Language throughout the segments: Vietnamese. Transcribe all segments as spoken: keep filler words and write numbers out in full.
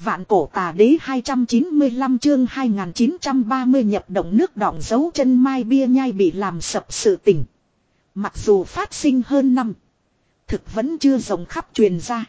Vạn cổ tà đế hai trăm chín mươi lăm chương hai nghìn chín trăm ba mươi nhập động nước đọng dấu chân Mai Bia Nhai bị làm sập sự tình. Mặc dù phát sinh hơn năm, thực vẫn chưa rộng khắp truyền ra.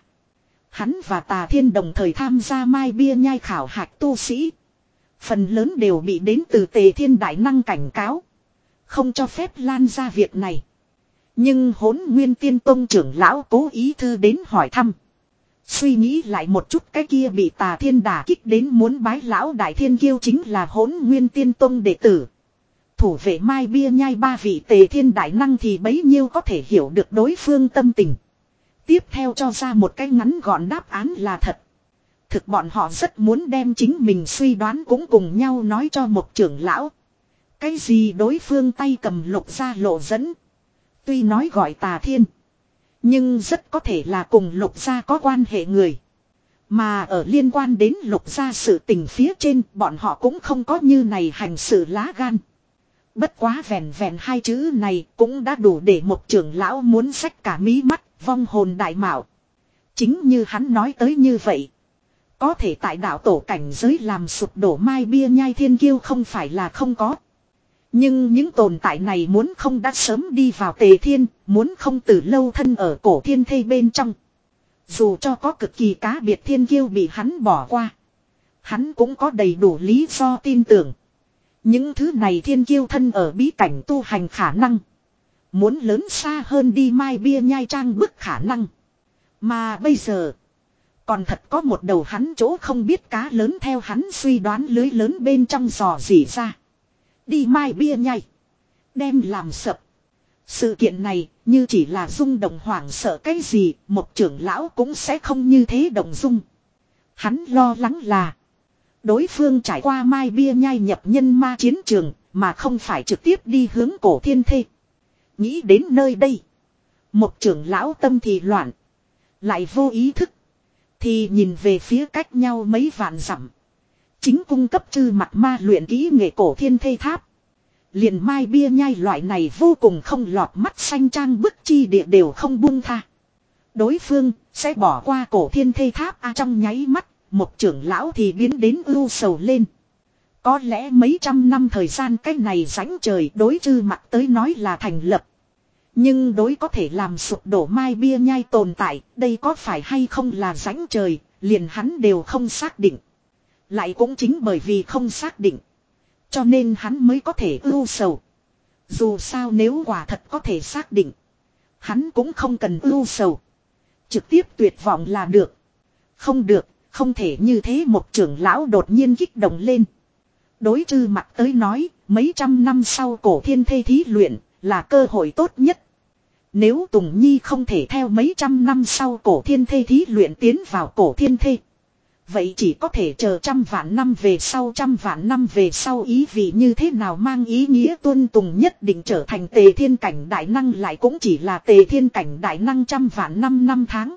Hắn và Tà Thiên đồng thời tham gia Mai Bia Nhai khảo hạch tu sĩ. Phần lớn đều bị đến từ Tề Thiên Đại Năng cảnh cáo, không cho phép lan ra việc này. Nhưng Hỗn Nguyên Tiên Tông trưởng lão cố ý thư đến hỏi thăm. Suy nghĩ lại một chút, cái kia bị Tà Thiên đả kích đến muốn bái lão đại thiên kiêu chính là Hỗn Nguyên Tiên Tông đệ tử. Thủ vệ Mai Bia Nhai ba vị Tề Thiên Đại Năng thì bấy nhiêu có thể hiểu được đối phương tâm tình. Tiếp theo cho ra một cái ngắn gọn đáp án là thật. Thực bọn họ rất muốn đem chính mình suy đoán cũng cùng nhau nói cho một trưởng lão. Cái gì đối phương tay cầm lục gia lộ dẫn. Tuy nói gọi Tà Thiên, nhưng rất có thể là cùng lục gia có quan hệ người. Mà ở liên quan đến lục gia sự tình phía trên, bọn họ cũng không có như này hành sự lá gan. Bất quá vẹn vẹn hai chữ này cũng đã đủ để một trưởng lão muốn xách cả mí mắt, vong hồn đại mạo. Chính như hắn nói tới như vậy. Có thể tại đạo tổ cảnh giới làm sụp đổ Mai Bia Nhai thiên kiêu không phải là không có. Nhưng những tồn tại này muốn không đã sớm đi vào Tề Thiên, muốn không từ lâu thân ở cổ thiên thây bên trong. Dù cho có cực kỳ cá biệt thiên kiêu bị hắn bỏ qua, hắn cũng có đầy đủ lý do tin tưởng. Những thứ này thiên kiêu thân ở bí cảnh tu hành khả năng, muốn lớn xa hơn đi Mai Bia Nhai trang bức khả năng. Mà bây giờ, còn thật có một đầu hắn chỗ không biết cá lớn theo hắn suy đoán lưới lớn bên trong giò dỉ ra. Đi Mai Bia Nhai, đem làm sập. Sự kiện này như chỉ là rung động hoảng sợ cái gì, một trưởng lão cũng sẽ không như thế động dung. Hắn lo lắng là đối phương trải qua Mai Bia Nhai nhập nhân ma chiến trường, mà không phải trực tiếp đi hướng cổ thiên thê. Nghĩ đến nơi đây, một trưởng lão tâm thì loạn, lại vô ý thức thì nhìn về phía cách nhau mấy vạn dặm, chính cung cấp chư mặt ma luyện kỹ nghệ cổ thiên thê tháp. Liền Mai Bia Nhai loại này vô cùng không lọt mắt xanh trang bức chi địa đều không buông tha. Đối phương sẽ bỏ qua cổ thiên thê tháp a trong nháy mắt, một trưởng lão thì biến đến ưu sầu lên. Có lẽ mấy trăm năm thời gian cái này rãnh trời đối chư mặt tới nói là thành lập. Nhưng đối có thể làm sụp đổ Mai Bia Nhai tồn tại, đây có phải hay không là rãnh trời, liền hắn đều không xác định. Lại cũng chính bởi vì không xác định, cho nên hắn mới có thể ưu sầu. Dù sao nếu quả thật có thể xác định, hắn cũng không cần ưu sầu, trực tiếp tuyệt vọng là được. Không được, không thể như thế. Một trưởng lão đột nhiên kích động lên. Đối chư mặt tới nói, mấy trăm năm sau cổ thiên thê thí luyện là cơ hội tốt nhất. Nếu Tùng Nhi không thể theo mấy trăm năm sau cổ thiên thê thí luyện tiến vào cổ thiên thê, vậy chỉ có thể chờ trăm vạn năm về sau. Trăm vạn năm về sau ý vị như thế nào, mang ý nghĩa Tuân Tùng nhất định trở thành Tề Thiên cảnh đại năng, lại cũng chỉ là Tề Thiên cảnh đại năng trăm vạn năm năm tháng.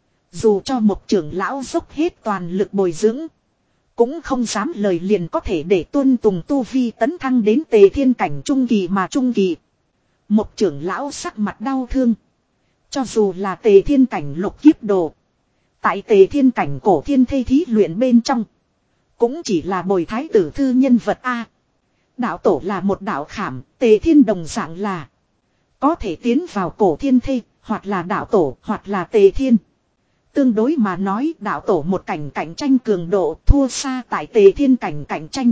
Dù cho một trưởng lão dốc hết toàn lực bồi dưỡng, cũng không dám lời liền có thể để Tuân Tùng tu vi tấn thăng đến Tề Thiên cảnh trung kỳ mà trung kỳ. Một trưởng lão sắc mặt đau thương. Cho dù là Tề Thiên cảnh lục kiếp đồ, tại Tề Thiên cảnh cổ thiên thê thí luyện bên trong, cũng chỉ là bồi thái tử thư nhân vật A. Đạo tổ là một đạo khảm, Tề Thiên đồng dạng là có thể tiến vào cổ thiên thê, hoặc là đạo tổ, hoặc là Tề Thiên. Tương đối mà nói, đạo tổ một cảnh cạnh tranh cường độ thua xa tại Tề Thiên cảnh cạnh tranh.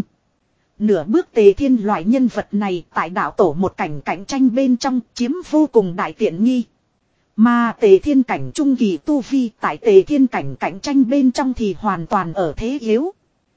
Nửa bước Tề Thiên loại nhân vật này tại đạo tổ một cảnh cạnh tranh bên trong chiếm vô cùng đại tiện nghi. Mà Tề Thiên cảnh trung kỳ tu vi tại Tề Thiên cảnh cạnh tranh bên trong thì hoàn toàn ở thế yếu.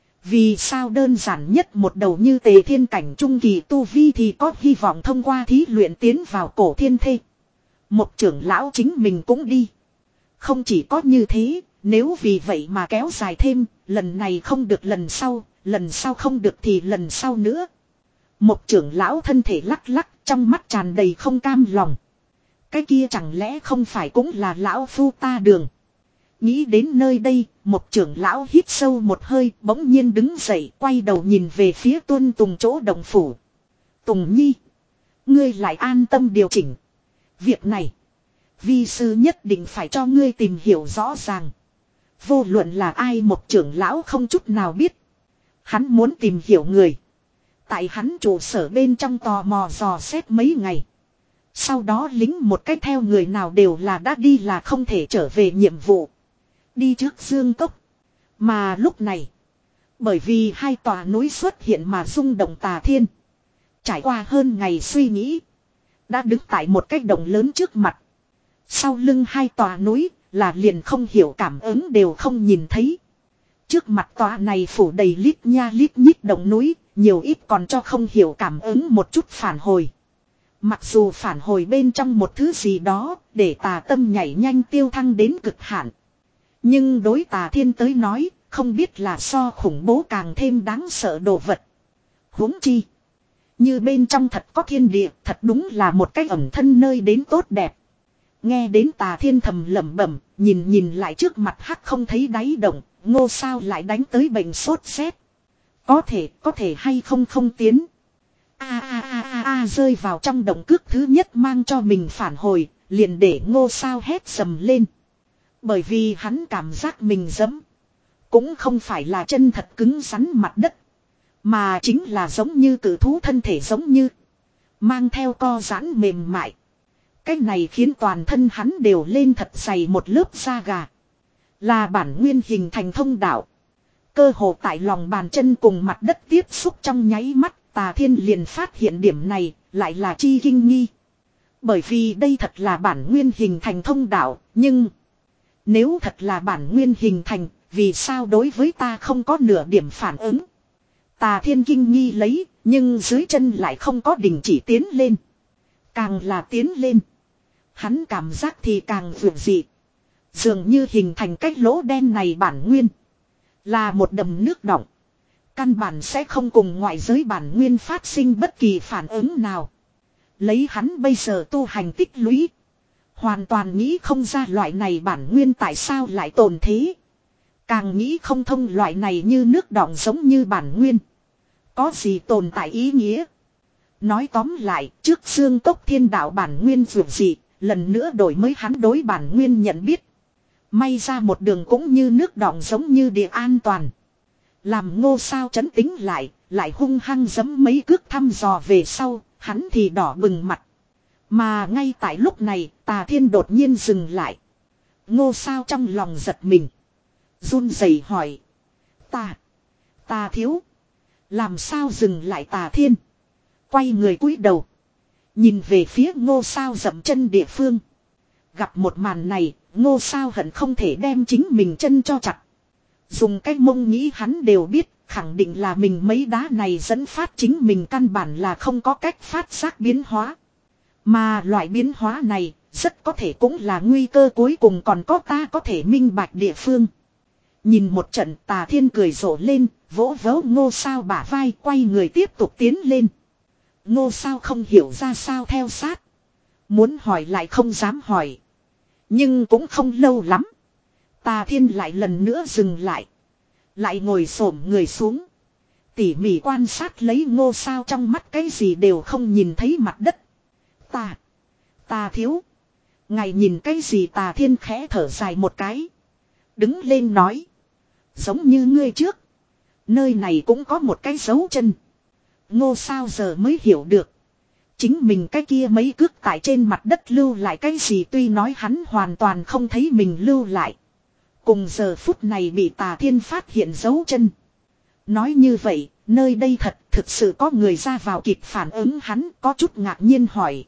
Vì sao? Đơn giản nhất, một đầu như Tề Thiên cảnh trung kỳ tu vi thì có hy vọng thông qua thí luyện tiến vào cổ thiên thê. Một trưởng lão chính mình cũng đi. Không chỉ có như thế, nếu vì vậy mà kéo dài thêm, lần này không được lần sau, lần sau không được thì lần sau nữa. Một trưởng lão thân thể lắc lắc, trong mắt tràn đầy không cam lòng. Cái kia chẳng lẽ không phải cũng là lão phu ta đường. Nghĩ đến nơi đây, một trưởng lão hít sâu một hơi, bỗng nhiên đứng dậy, quay đầu nhìn về phía Tuân Tùng chỗ đồng phủ. Tùng Nhi, ngươi lại an tâm điều chỉnh. Việc này, vi sư nhất định phải cho ngươi tìm hiểu rõ ràng. Vô luận là ai một trưởng lão không chút nào biết. Hắn muốn tìm hiểu người. Tại hắn trụ sở bên trong tò mò dò xét mấy ngày. Sau đó lính một cách theo người nào đều là đã đi là không thể trở về nhiệm vụ. Đi trước Dương Cốc. Mà lúc này. Bởi vì hai tòa núi xuất hiện mà rung động Tà Thiên. Trải qua hơn ngày suy nghĩ. Đã đứng tại một cái đồng lớn trước mặt. Sau lưng hai tòa núi là liền không hiểu cảm ứng đều không nhìn thấy. Trước mặt tòa này phủ đầy lít nha lít nhít đồng núi. Nhiều ít còn cho không hiểu cảm ứng một chút phản hồi. Mặc dù phản hồi bên trong một thứ gì đó để Tà Tâm nhảy nhanh tiêu thăng đến cực hạn. Nhưng đối Tà Thiên tới nói không biết là so khủng bố càng thêm đáng sợ đồ vật. Huống chi. Như bên trong thật có thiên địa thật đúng là một cái ẩn thân nơi đến tốt đẹp. Nghe đến Tà Thiên thầm lẩm bẩm, nhìn nhìn lại trước mặt hắc không thấy đáy động, Ngô Sao lại đánh tới bệnh sốt rét. Có thể, có thể hay không không tiến. A a a a a rơi vào trong động cước thứ nhất mang cho mình phản hồi, liền để Ngô Sao hét sầm lên. Bởi vì hắn cảm giác mình giẫm cũng không phải là chân thật cứng rắn mặt đất, mà chính là giống như cử thú thân thể giống như mang theo co giãn mềm mại. Cái này khiến toàn thân hắn đều lên thật dày một lớp da gà. Là bản nguyên hình thành thông đạo. Cơ hồ tại lòng bàn chân cùng mặt đất tiếp xúc trong nháy mắt, Tà Thiên liền phát hiện điểm này, lại là chi kinh nghi. Bởi vì đây thật là bản nguyên hình thành thông đạo, nhưng nếu thật là bản nguyên hình thành, vì sao đối với ta không có nửa điểm phản ứng? Tà Thiên kinh nghi lấy, nhưng dưới chân lại không có đình chỉ tiến lên. Càng là tiến lên, hắn cảm giác thì càng vượt dị. Dường như hình thành cái lỗ đen này bản nguyên là một đầm nước đọng. Căn bản sẽ không cùng ngoại giới bản nguyên phát sinh bất kỳ phản ứng nào. Lấy hắn bây giờ tu hành tích lũy, hoàn toàn nghĩ không ra loại này bản nguyên tại sao lại tồn thế. Càng nghĩ không thông loại này như nước đọng giống như bản nguyên có gì tồn tại ý nghĩa. Nói tóm lại, trước Dương Cốc Thiên Đạo bản nguyên vượt dị, lần nữa đổi mới hắn đối bản nguyên nhận biết. May ra một đường cũng như nước đọng giống như địa an toàn. Làm Ngô Sao chấn tĩnh lại, lại hung hăng giẫm mấy cước thăm dò về sau, hắn thì đỏ bừng mặt. Mà ngay tại lúc này, Tà Thiên đột nhiên dừng lại. Ngô Sao trong lòng giật mình, run rẩy hỏi. Ta, ta thiếu. Làm sao dừng lại Tà Thiên? Quay người cúi đầu, nhìn về phía Ngô Sao dậm chân địa phương. Gặp một màn này, Ngô Sao hận không thể đem chính mình chân cho chặt. Dùng cái mông nghĩ hắn đều biết, khẳng định là mình mấy đá này dẫn phát chính mình căn bản là không có cách phát giác biến hóa. Mà loại biến hóa này, rất có thể cũng là nguy cơ cuối cùng còn có ta có thể minh bạch địa phương. Nhìn một trận, Tà Thiên cười rộ lên, vỗ vỗ Ngô Sao bả vai, quay người tiếp tục tiến lên. Ngô Sao không hiểu ra sao theo sát. Muốn hỏi lại không dám hỏi. Nhưng cũng không lâu lắm, Tà Thiên lại lần nữa dừng lại. Lại ngồi xổm người xuống, tỉ mỉ quan sát lấy Ngô Sao trong mắt cái gì đều không nhìn thấy mặt đất. Ta, ta thiếu. Ngài nhìn cái gì? Tà Thiên khẽ thở dài một cái, đứng lên nói. Giống như ngươi trước, nơi này cũng có một cái dấu chân. Ngô Sao giờ mới hiểu được, chính mình cái kia mấy cước tại trên mặt đất lưu lại cái gì. Tuy nói hắn hoàn toàn không thấy mình lưu lại, cùng giờ phút này bị Tà Thiên phát hiện dấu chân. Nói như vậy, nơi đây thật thực sự có người ra vào kịp phản ứng. Hắn có chút ngạc nhiên hỏi.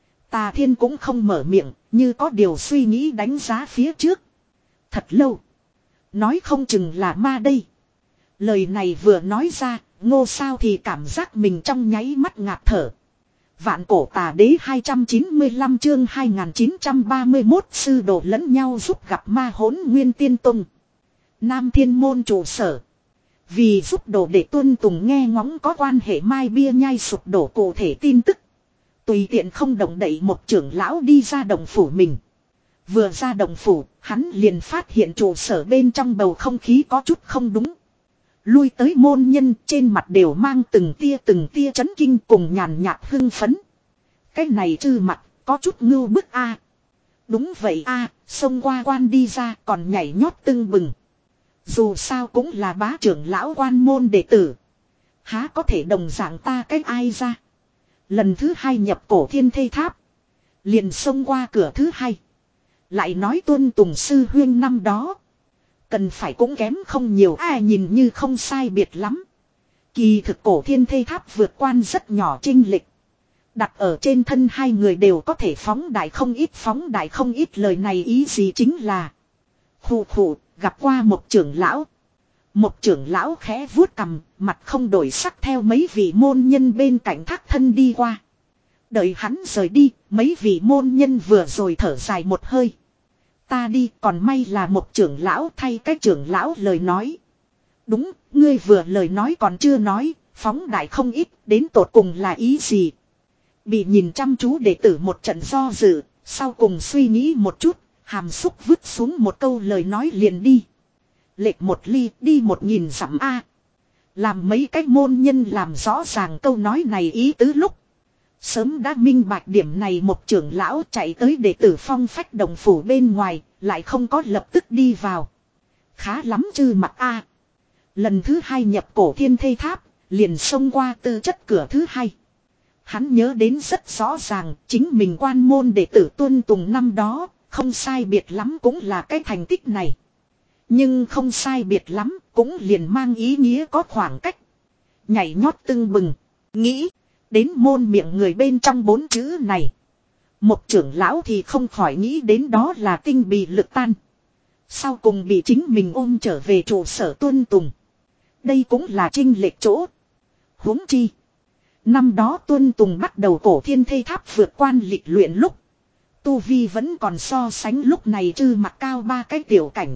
Tà Thiên cũng không mở miệng, như có điều suy nghĩ đánh giá phía trước. Thật lâu, nói không chừng là ma đây. Lời này vừa nói ra, Ngô Sao thì cảm giác mình trong nháy mắt ngạt thở. Vạn Cổ Tà Đế hai trăm chín mươi lăm chương hai nghìn chín trăm ba mươi mốt sư đồ lẫn nhau giúp gặp ma Hỗn Nguyên Tiên Tông. Nam Thiên Môn trụ sở. Vì giúp đồ để tuân tùng nghe ngóng có quan hệ Mai Bia Nhai sụp đổ cụ thể tin tức, tùy tiện không động đậy một trưởng lão đi ra động phủ mình. Vừa ra động phủ, hắn liền phát hiện trụ sở bên trong bầu không khí có chút không đúng. Lui tới môn nhân trên mặt đều mang từng tia từng tia chấn kinh cùng nhàn nhạt hưng phấn. Cái này Trư Mặc có chút ngưu bức a. Đúng vậy a, xông qua quan đi ra còn nhảy nhót tưng bừng. Dù sao cũng là bá trưởng lão quan môn đệ tử. Há có thể đồng dạng ta cách ai ra. Lần thứ hai nhập cổ thiên thây tháp. Liền xông qua cửa thứ hai. Lại nói tuân tùng sư huyên năm đó. Cần phải cũng kém không nhiều, ai nhìn như không sai biệt lắm. Kỳ thực cổ thiên thây tháp vượt quan rất nhỏ chênh lệch. Đặt ở trên thân hai người đều có thể phóng đại không ít, phóng đại không ít, lời này ý gì chính là. Khủ khủ, gặp qua một trưởng lão. Một trưởng lão khẽ vuốt cằm, mặt không đổi sắc theo mấy vị môn nhân bên cạnh thác thân đi qua. Đợi hắn rời đi, mấy vị môn nhân vừa rồi thở dài một hơi. Ta đi, còn may là một trưởng lão thay cái trưởng lão lời nói. Đúng, ngươi vừa lời nói còn chưa nói, phóng đại không ít, đến tột cùng là ý gì? Bị nhìn chăm chú đệ tử một trận do dự, sau cùng suy nghĩ một chút, hàm xúc vứt xuống một câu lời nói liền đi. Lệch một ly đi một nghìn dặm a. Làm mấy cái môn nhân làm rõ ràng câu nói này ý tứ lúc. Sớm đã minh bạch điểm này, một trưởng lão chạy tới đệ tử Phong Phách đồng phủ bên ngoài, lại không có lập tức đi vào. Khá lắm chư mặt a. Lần thứ hai nhập cổ thiên thây tháp, liền xông qua tư chất cửa thứ hai. Hắn nhớ đến rất rõ ràng, chính mình quan môn đệ tử tuân tùng năm đó, không sai biệt lắm cũng là cái thành tích này. Nhưng không sai biệt lắm, cũng liền mang ý nghĩa có khoảng cách. Nhảy nhót tưng bừng, nghĩ, đến môn miệng người bên trong bốn chữ này. Một trưởng lão thì không khỏi nghĩ đến đó là tinh bị lực tan. Sau cùng bị chính mình ôm trở về trụ sở tuân tùng. Đây cũng là chênh lệch chỗ. Huống chi. Năm đó tuân tùng bắt đầu cổ thiên thây tháp vượt quan lịch luyện lúc. Tu Vi vẫn còn so sánh lúc này chư mặt cao ba cái tiểu cảnh.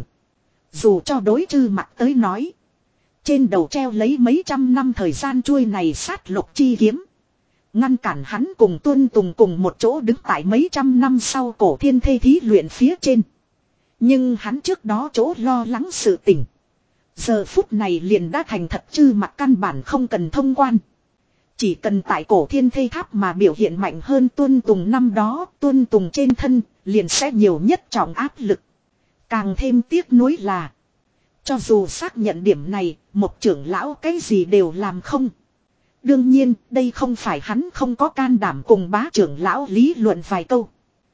Dù cho đối chư mặt tới nói. Trên đầu treo lấy mấy trăm năm thời gian chuôi này sát lục chi kiếm. Ngăn cản hắn cùng tuân tùng cùng một chỗ đứng tại mấy trăm năm sau cổ thiên thây thí luyện phía trên. Nhưng hắn trước đó chỗ lo lắng sự tình. Giờ phút này liền đã thành thật, chư mặt căn bản không cần thông quan. Chỉ cần tại cổ thiên thây tháp mà biểu hiện mạnh hơn tuân tùng năm đó, tuân tùng trên thân liền sẽ nhiều nhất trọng áp lực. Càng thêm tiếc nuối là, cho dù xác nhận điểm này, một trưởng lão cái gì đều làm không. Đương nhiên, đây không phải hắn không có can đảm cùng bá trưởng lão lý luận vài câu.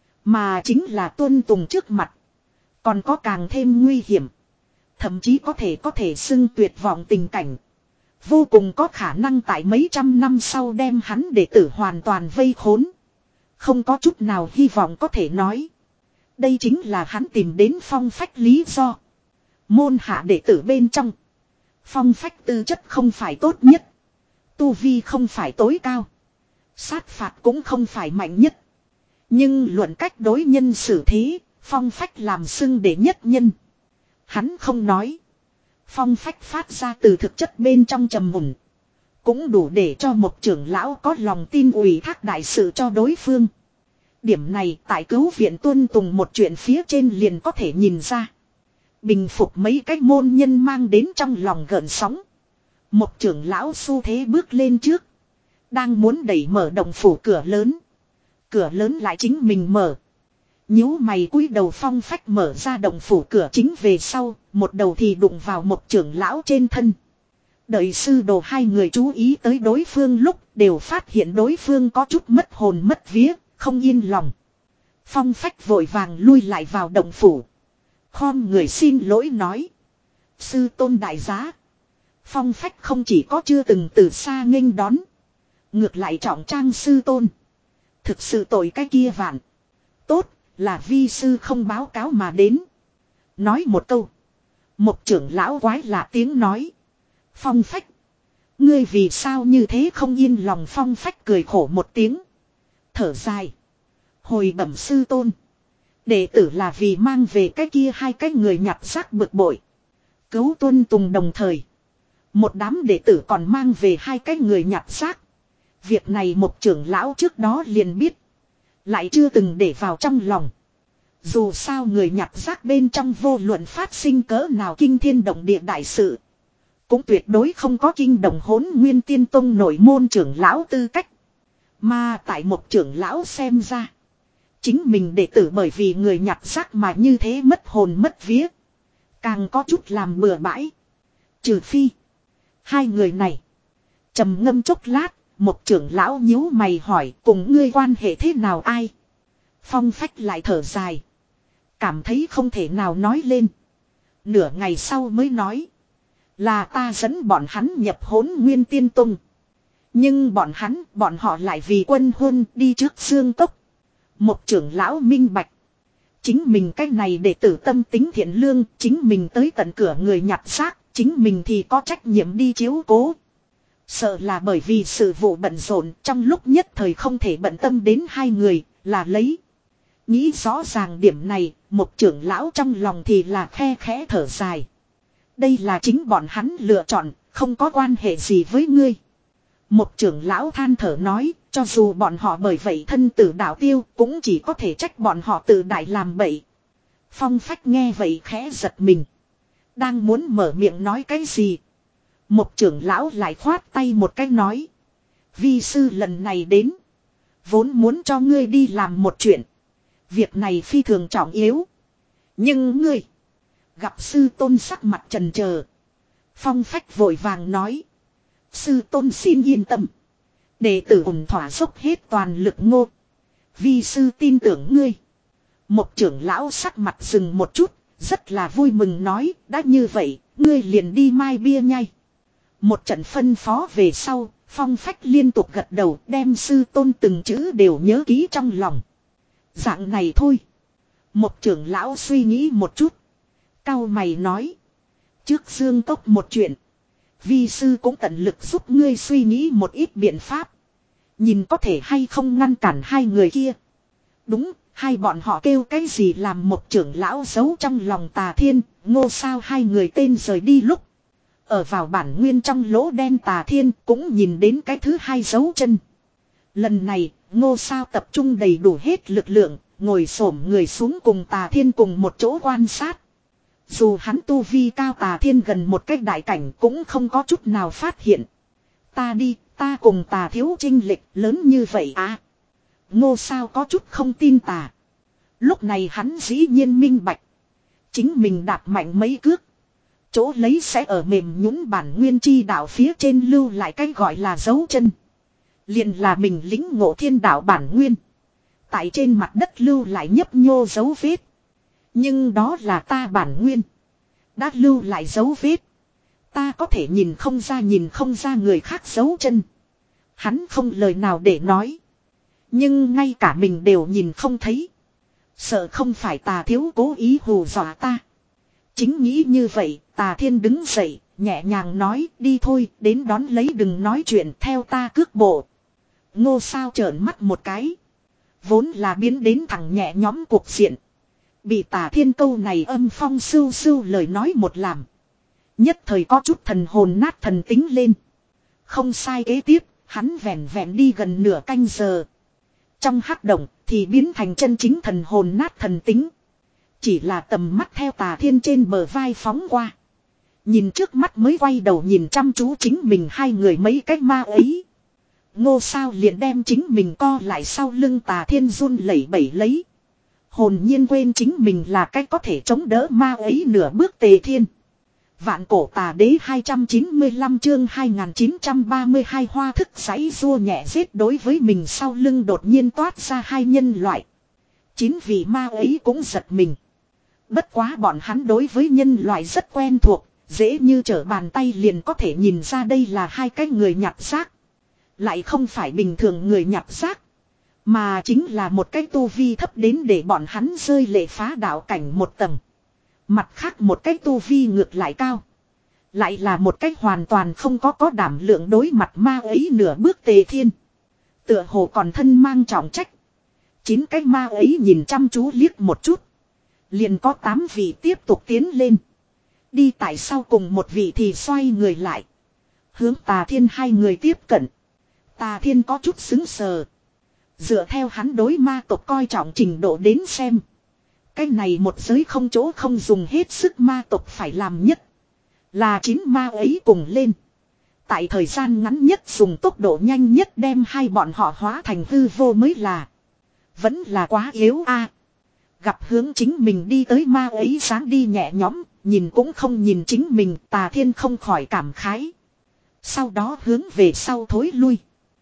Mà chính là tuân tùng trước mặt. Còn có càng thêm nguy hiểm. Thậm chí có thể có thể xưng tuyệt vọng tình cảnh. Vô cùng có khả năng tại mấy trăm năm sau đem hắn đệ tử hoàn toàn vây khốn. Không có chút nào hy vọng có thể nói. Đây chính là hắn tìm đến Phong Phách lý do. Môn hạ đệ tử bên trong. Phong Phách tư chất không phải tốt nhất. Tu Vi không phải tối cao. Sát phạt cũng không phải mạnh nhất. Nhưng luận cách đối nhân xử thế, Phong Phách làm xưng đệ nhất nhân. Hắn không nói. Phong Phách phát ra từ thực chất bên trong trầm mùn. Cũng đủ để cho một trưởng lão có lòng tin ủy thác đại sự cho đối phương. Điểm này tại cứu viện tuân tùng một chuyện phía trên liền có thể nhìn ra. Bình phục mấy cái môn nhân mang đến trong lòng gợn sóng. Một trưởng lão xu thế bước lên trước. Đang muốn đẩy mở động phủ cửa lớn. Cửa lớn lại chính mình mở. Nhíu mày cúi đầu Phong Phách mở ra động phủ cửa chính về sau, một đầu thì đụng vào một trưởng lão trên thân. Đợi sư đồ hai người chú ý tới đối phương lúc đều phát hiện đối phương có chút mất hồn mất vía, không yên lòng. Phong Phách vội vàng lui lại vào động phủ. Khom người xin lỗi nói. Sư tôn đại giá. Phong Phách không chỉ có chưa từng từ xa nghênh đón. Ngược lại trọng trang sư tôn. Thực sự tội cái kia vạn. Tốt. Là vi sư không báo cáo mà đến. Nói một câu. Một trưởng lão quái lạ tiếng nói. Phong Phách. Ngươi vì sao như thế không yên lòng? Phong Phách cười khổ một tiếng. Thở dài. Hồi bẩm sư tôn. Đệ tử là vì mang về cái kia hai cái người nhặt rác bực bội. Cứu tuân tùng đồng thời. Một đám đệ tử còn mang về hai cái người nhặt rác. Việc này một trưởng lão trước đó liền biết. Lại chưa từng để vào trong lòng. Dù sao người nhặt rác bên trong vô luận phát sinh cỡ nào kinh thiên động địa đại sự. Cũng tuyệt đối không có kinh động Hỗn Nguyên Tiên Tông nội môn trưởng lão tư cách. Mà tại một trưởng lão xem ra. Chính mình đệ tử bởi vì người nhặt rác mà như thế mất hồn mất vía. Càng có chút làm bừa bãi. Trừ phi. Hai người này. Trầm ngâm chốc lát. Một trưởng lão nhíu mày hỏi cùng ngươi quan hệ thế nào ai. Phong Phách lại thở dài. Cảm thấy không thể nào nói lên. Nửa ngày sau mới nói. Là ta dẫn bọn hắn nhập Hỗn Nguyên Tiên Tông. Nhưng bọn hắn, bọn họ lại vì quân huân đi trước xương cốc. Một trưởng lão minh bạch. Chính mình cái này để tử tâm tính thiện lương, chính mình tới tận cửa người nhặt xác, chính mình thì có trách nhiệm đi chiếu cố. Sợ là bởi vì sự vụ bận rộn trong lúc nhất thời không thể bận tâm đến hai người, là lấy. Nghĩ rõ ràng điểm này, một trưởng lão trong lòng thì là khe khẽ thở dài. Đây là chính bọn hắn lựa chọn, không có quan hệ gì với ngươi. Một trưởng lão than thở nói, cho dù bọn họ bởi vậy thân tử đạo tiêu, cũng chỉ có thể trách bọn họ tự đại làm bậy. Phong Phách nghe vậy khẽ giật mình. Đang muốn mở miệng nói cái gì. Một trưởng lão lại khoát tay một cái nói. Vi sư lần này đến. Vốn muốn cho ngươi đi làm một chuyện. Việc này phi thường trọng yếu. Nhưng ngươi. Gặp sư tôn sắc mặt trần chờ. Phong Phách vội vàng nói. Sư tôn xin yên tâm. Đệ tử ổn thỏa dốc hết toàn lực ngô. Vi sư tin tưởng ngươi. Một trưởng lão sắc mặt dừng một chút. Rất là vui mừng nói. Đã như vậy. Ngươi liền đi mai bia nhai. Một trận phân phó về sau. Phong Phách liên tục gật đầu. Đem sư tôn từng chữ đều nhớ kỹ trong lòng. Dạng này thôi. Một trưởng lão suy nghĩ một chút. Cao mày nói. Trước xương cốc một chuyện. Vi sư cũng tận lực giúp ngươi suy nghĩ một ít biện pháp. Nhìn có thể hay không ngăn cản hai người kia. Đúng, hai bọn họ kêu cái gì làm một trưởng lão giấu trong lòng Tà Thiên, Ngô Sao hai người tên rời đi lúc. Ở vào bản nguyên trong lỗ đen Tà Thiên cũng nhìn đến cái thứ hai dấu chân. Lần này, Ngô Sao tập trung đầy đủ hết lực lượng, ngồi xổm người xuống cùng Tà Thiên cùng một chỗ quan sát. Dù hắn tu vi cao Tà Thiên gần một cách đại cảnh cũng không có chút nào phát hiện. Ta đi, ta cùng Tà thiếu chênh lệch lớn như vậy à. Ngô Sao có chút không tin Tà. Lúc này hắn dĩ nhiên minh bạch. Chính mình đạp mạnh mấy cước. Chỗ lấy sẽ ở mềm nhũn bản nguyên chi đạo phía trên lưu lại cái gọi là dấu chân. Liền là mình lĩnh ngộ thiên đạo bản nguyên. Tại trên mặt đất lưu lại nhấp nhô dấu vết. Nhưng đó là ta bản nguyên. Đã lưu lại dấu vết. Ta có thể nhìn không ra nhìn không ra người khác dấu chân. Hắn không lời nào để nói. Nhưng ngay cả mình đều nhìn không thấy. Sợ không phải Tà thiếu cố ý hù dọa ta. Chính nghĩ như vậy, Tà Thiên đứng dậy, nhẹ nhàng nói đi thôi, đến đón lấy đừng nói chuyện theo ta cước bộ. Ngô Sao trợn mắt một cái. Vốn là biến đến thẳng nhẹ nhõm cuộc diện. Bị Tà Thiên câu này âm phong sưu sưu lời nói một làm. Nhất thời có chút thần hồn nát thần tính lên. Không sai kế tiếp, hắn vẹn vẹn đi gần nửa canh giờ. Trong hắc động thì biến thành chân chính thần hồn nát thần tính. Chỉ là tầm mắt theo Tà Thiên trên bờ vai phóng qua. Nhìn trước mắt mới quay đầu nhìn chăm chú chính mình hai người mấy cái ma ấy. Ngô Sao liền đem chính mình co lại sau lưng Tà Thiên run lẩy bẩy lấy. Hồn nhiên quên chính mình là cách có thể chống đỡ ma ấy nửa bước Tề Thiên. Vạn cổ Tà Đế hai trăm chín mươi lăm chương hai nghìn chín trăm ba mươi hai hoa thức giãy rua nhẹ giết đối với mình sau lưng đột nhiên toát ra hai nhân loại. Chín vị ma ấy cũng giật mình. Bất quá bọn hắn đối với nhân loại rất quen thuộc, dễ như trở bàn tay liền có thể nhìn ra đây là hai cái người nhặt xác. Lại không phải bình thường người nhặt xác. Mà chính là một cái tu vi thấp đến để bọn hắn rơi lệ phá đạo cảnh một tầng. Mặt khác một cái tu vi ngược lại cao. Lại là một cái hoàn toàn không có có đảm lượng đối mặt ma ấy nửa bước Tề Thiên. Tựa hồ còn thân mang trọng trách. Chín cái ma ấy nhìn chăm chú liếc một chút. Liền có tám vị tiếp tục tiến lên. Đi tại sau cùng một vị thì xoay người lại. Hướng Tà Thiên hai người tiếp cận. Tà Thiên có chút xứng sờ. Dựa theo hắn đối ma tộc coi trọng trình độ đến xem. Cái này một giới không chỗ không dùng hết sức ma tộc phải làm nhất. Là chín ma ấy cùng lên. Tại thời gian ngắn nhất dùng tốc độ nhanh nhất đem hai bọn họ hóa thành hư vô mới là. Vẫn là quá yếu a. Gặp hướng chính mình đi tới ma ấy sáng đi nhẹ nhõm. nhìn cũng không nhìn chính mình, Tà Thiên không khỏi cảm khái. Sau đó hướng về sau thối lui.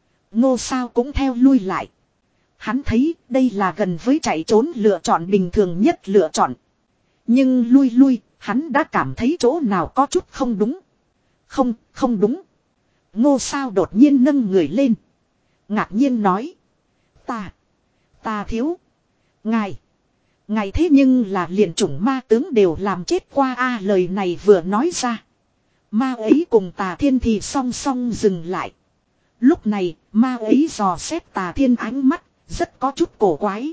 Ngô Sao cũng theo lui lại. Hắn thấy đây là gần với chạy trốn lựa chọn bình thường nhất lựa chọn. Nhưng lui lui, hắn đã cảm thấy chỗ nào có chút không đúng. Không, không đúng. Ngô Sao đột nhiên nâng người lên. Ngạc nhiên nói. Ta, ta thiếu. Ngài, ngài thế nhưng là liền chủng ma tướng đều làm chết qua a lời này vừa nói ra. Ma ấy cùng Tà Thiên thì song song dừng lại. Lúc này, ma ấy dò xét Tà Thiên ánh mắt, rất có chút cổ quái.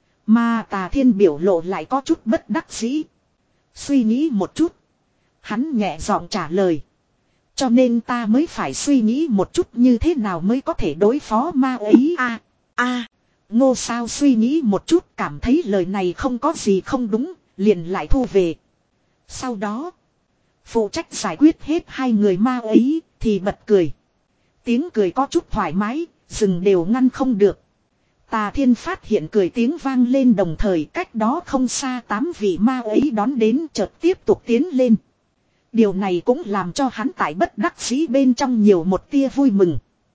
Mà Tà Thiên biểu lộ lại có chút bất đắc dĩ. Suy nghĩ một chút. Hắn nhẹ giọng trả lời. Cho nên ta mới phải suy nghĩ một chút như thế nào mới có thể đối phó ma ấy a a Ngô Sao suy nghĩ một chút cảm thấy lời này không có gì không đúng, liền lại thu về. Sau đó, phụ trách giải quyết hết hai người ma ấy thì bật cười. Tiếng cười có chút thoải mái, dừng đều ngăn không được. Tà Thiên phát hiện cười tiếng vang lên đồng thời cách đó không xa tám vị ma ấy đón đến chợt tiếp tục tiến lên. Điều này cũng làm cho hắn tại bất đắc dĩ bên trong nhiều một tia vui mừng.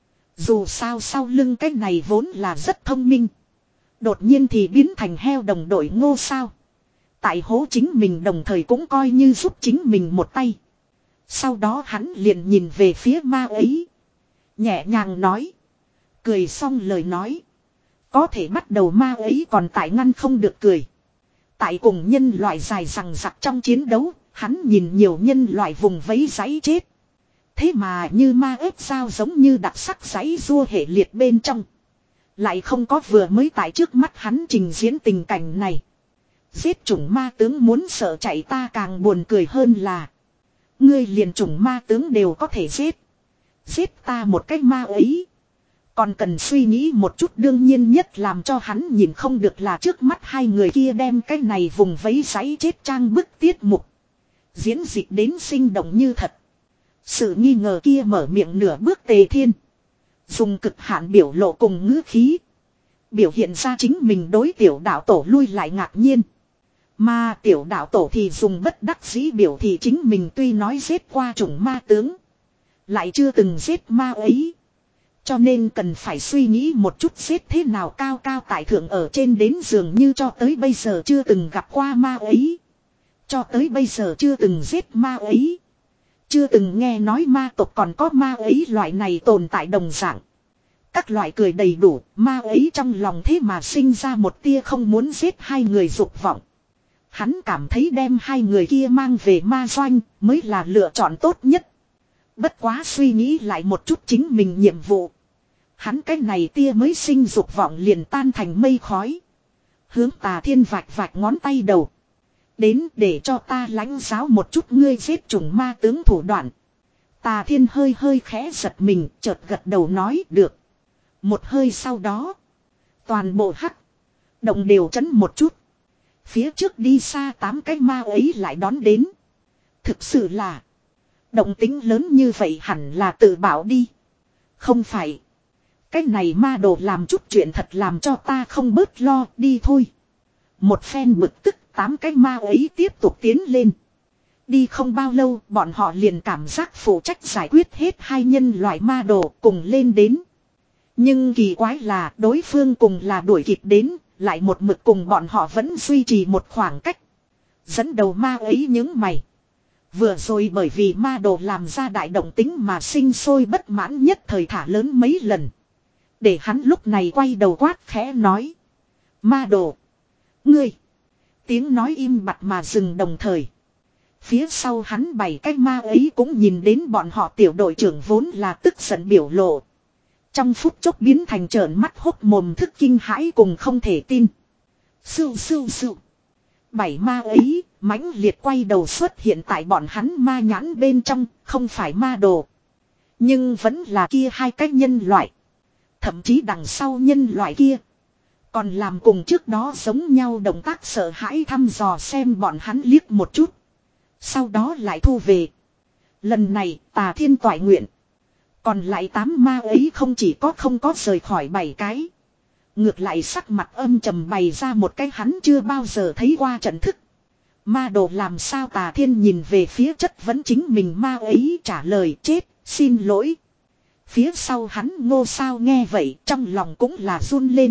Dù sao sau lưng cái này vốn là rất thông minh. Đột nhiên thì biến thành heo đồng đội Ngô Sao. Tại hố chính mình đồng thời cũng coi như giúp chính mình một tay. Sau đó hắn liền nhìn về phía ma ấy. Nhẹ nhàng nói. Cười xong lời nói. Có thể bắt đầu ma ấy còn tại ngăn không được cười. Tại cùng nhân loại dài rằng rặc trong chiến đấu, hắn nhìn nhiều nhân loại vùng vẫy giấy chết. Thế mà như ma ép sao giống như đặc sắc giấy rua hệ liệt bên trong. Lại không có vừa mới tại trước mắt hắn trình diễn tình cảnh này. Giết chủng ma tướng muốn sợ chạy ta càng buồn cười hơn là. Ngươi liền chủng ma tướng đều có thể giết. Giết ta một cách ma ấy. Còn cần suy nghĩ một chút đương nhiên nhất làm cho hắn nhìn không được là trước mắt hai người kia đem cái này vùng vẫy giấy chết trang bức tiết mục. Diễn dịch đến sinh động như thật. Sự nghi ngờ kia mở miệng nửa bước Tề Thiên. Dùng cực hạn biểu lộ cùng ngữ khí. Biểu hiện ra chính mình đối tiểu đạo tổ lui lại ngạc nhiên. Mà tiểu đạo tổ thì dùng bất đắc dĩ biểu thị chính mình tuy nói giết qua chủng ma tướng. Lại chưa từng giết ma ấy. Cho nên cần phải suy nghĩ một chút giết thế nào cao cao tại thượng ở trên đến dường như cho tới bây giờ chưa từng gặp qua ma ấy. Cho tới bây giờ chưa từng giết ma ấy. Chưa từng nghe nói ma tộc còn có ma ấy loại này tồn tại đồng dạng. Các loại cười đầy đủ, ma ấy trong lòng thế mà sinh ra một tia không muốn giết hai người dục vọng. Hắn cảm thấy đem hai người kia mang về ma doanh mới là lựa chọn tốt nhất. Bất quá suy nghĩ lại một chút chính mình nhiệm vụ. Hắn cái này tia mới sinh dục vọng liền tan thành mây khói. Hướng Tà Thiên vạch vạch ngón tay đầu. Đến để cho ta lãnh giáo một chút ngươi giết chủng ma tướng thủ đoạn. Tà Thiên hơi hơi khẽ giật mình, chợt gật đầu nói được. Một hơi sau đó. Toàn bộ hắc. Động đều chấn một chút. Phía trước đi xa tám cái ma ấy lại đón đến. Thực sự là. Động tính lớn như vậy hẳn là tự bảo đi. Không phải. Cái này ma đồ làm chút chuyện thật làm cho ta không bớt lo đi thôi. Một phen bực tức tám cái ma ấy tiếp tục tiến lên. Đi không bao lâu bọn họ liền cảm giác phụ trách giải quyết hết hai nhân loại ma đồ cùng lên đến. Nhưng kỳ quái là đối phương cùng là đuổi kịp đến, lại một mực cùng bọn họ vẫn duy trì một khoảng cách. Dẫn đầu ma ấy những mày. Vừa rồi bởi vì ma đồ làm ra đại động tính mà sinh sôi bất mãn nhất thời thả lớn mấy lần. Để hắn lúc này quay đầu quát khẽ nói. Ma đồ. Ngươi. Tiếng nói im bặt mà dừng đồng thời. Phía sau hắn bảy cái ma ấy cũng nhìn đến bọn họ tiểu đội trưởng vốn là tức giận biểu lộ. Trong phút chốc biến thành trợn mắt hốt mồm thức kinh hãi cùng không thể tin. Sưu sưu sưu. Bảy ma ấy mãnh liệt quay đầu xuất hiện tại bọn hắn ma nhãn bên trong, không phải ma đồ. Nhưng vẫn là kia hai cái nhân loại. Thậm chí đằng sau nhân loại kia. Còn làm cùng trước đó giống nhau động tác sợ hãi thăm dò xem bọn hắn liếc một chút. Sau đó lại thu về. Lần này Tà Thiên toại nguyện. Còn lại tám ma ấy không chỉ có không có rời khỏi bảy cái. Ngược lại sắc mặt âm trầm bày ra một cái hắn chưa bao giờ thấy qua trận thức. Ma đồ làm sao Tà Thiên nhìn về phía chất vấn chính mình ma ấy trả lời chết, xin lỗi. Phía sau hắn Ngô Sao nghe vậy trong lòng cũng là run lên.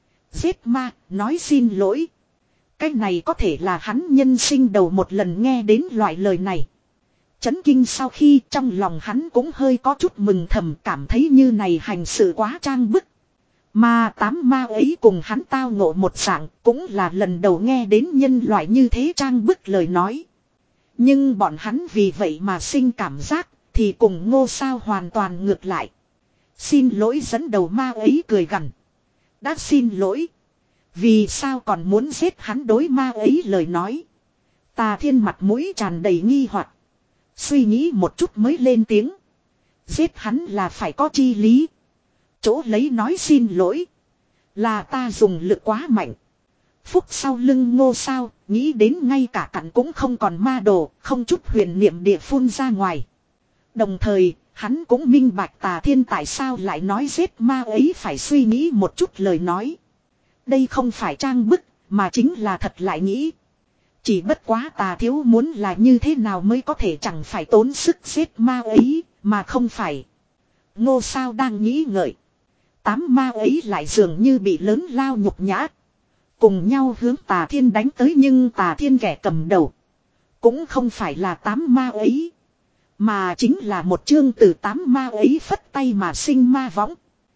Giết ma, nói xin lỗi. Cái này có thể là hắn nhân sinh đầu một lần nghe đến loại lời này. Chấn kinh sau khi trong lòng hắn cũng hơi có chút mừng thầm cảm thấy như này hành sự quá trang bức. Mà tám ma ấy cùng hắn tao ngộ một dạng cũng là lần đầu nghe đến nhân loại như thế trang bức lời nói. Nhưng bọn hắn vì vậy mà sinh cảm giác thì cùng Ngô Sao hoàn toàn ngược lại. Xin lỗi dẫn đầu ma ấy cười gằn. Đã xin lỗi. Vì sao còn muốn giết hắn đối ma ấy lời nói. Tà Thiên mặt mũi tràn đầy nghi hoặc. Suy nghĩ một chút mới lên tiếng. Giết hắn là phải có chi lý. Chỗ lấy nói xin lỗi. Là ta dùng lực quá mạnh. Phúc sau lưng Ngô Sao, nghĩ đến ngay cả cặn cũng không còn ma đồ, không chút huyền niệm địa phun ra ngoài. Đồng thời, hắn cũng minh bạch Tà Thiên tại sao lại nói giết ma ấy phải suy nghĩ một chút lời nói. Đây không phải trang bức, mà chính là thật lại nghĩ. Chỉ bất quá Tà thiếu muốn là như thế nào mới có thể chẳng phải tốn sức giết ma ấy, mà không phải. Ngô Sao đang nghĩ ngợi. Tám ma ấy lại dường như bị lớn lao nhục nhã. Cùng nhau hướng Tà Thiên đánh tới nhưng Tà Thiên kẻ cầm đầu. Cũng không phải là tám ma ấy. Mà chính là một chương từ tám ma ấy phất tay mà sinh ma võng.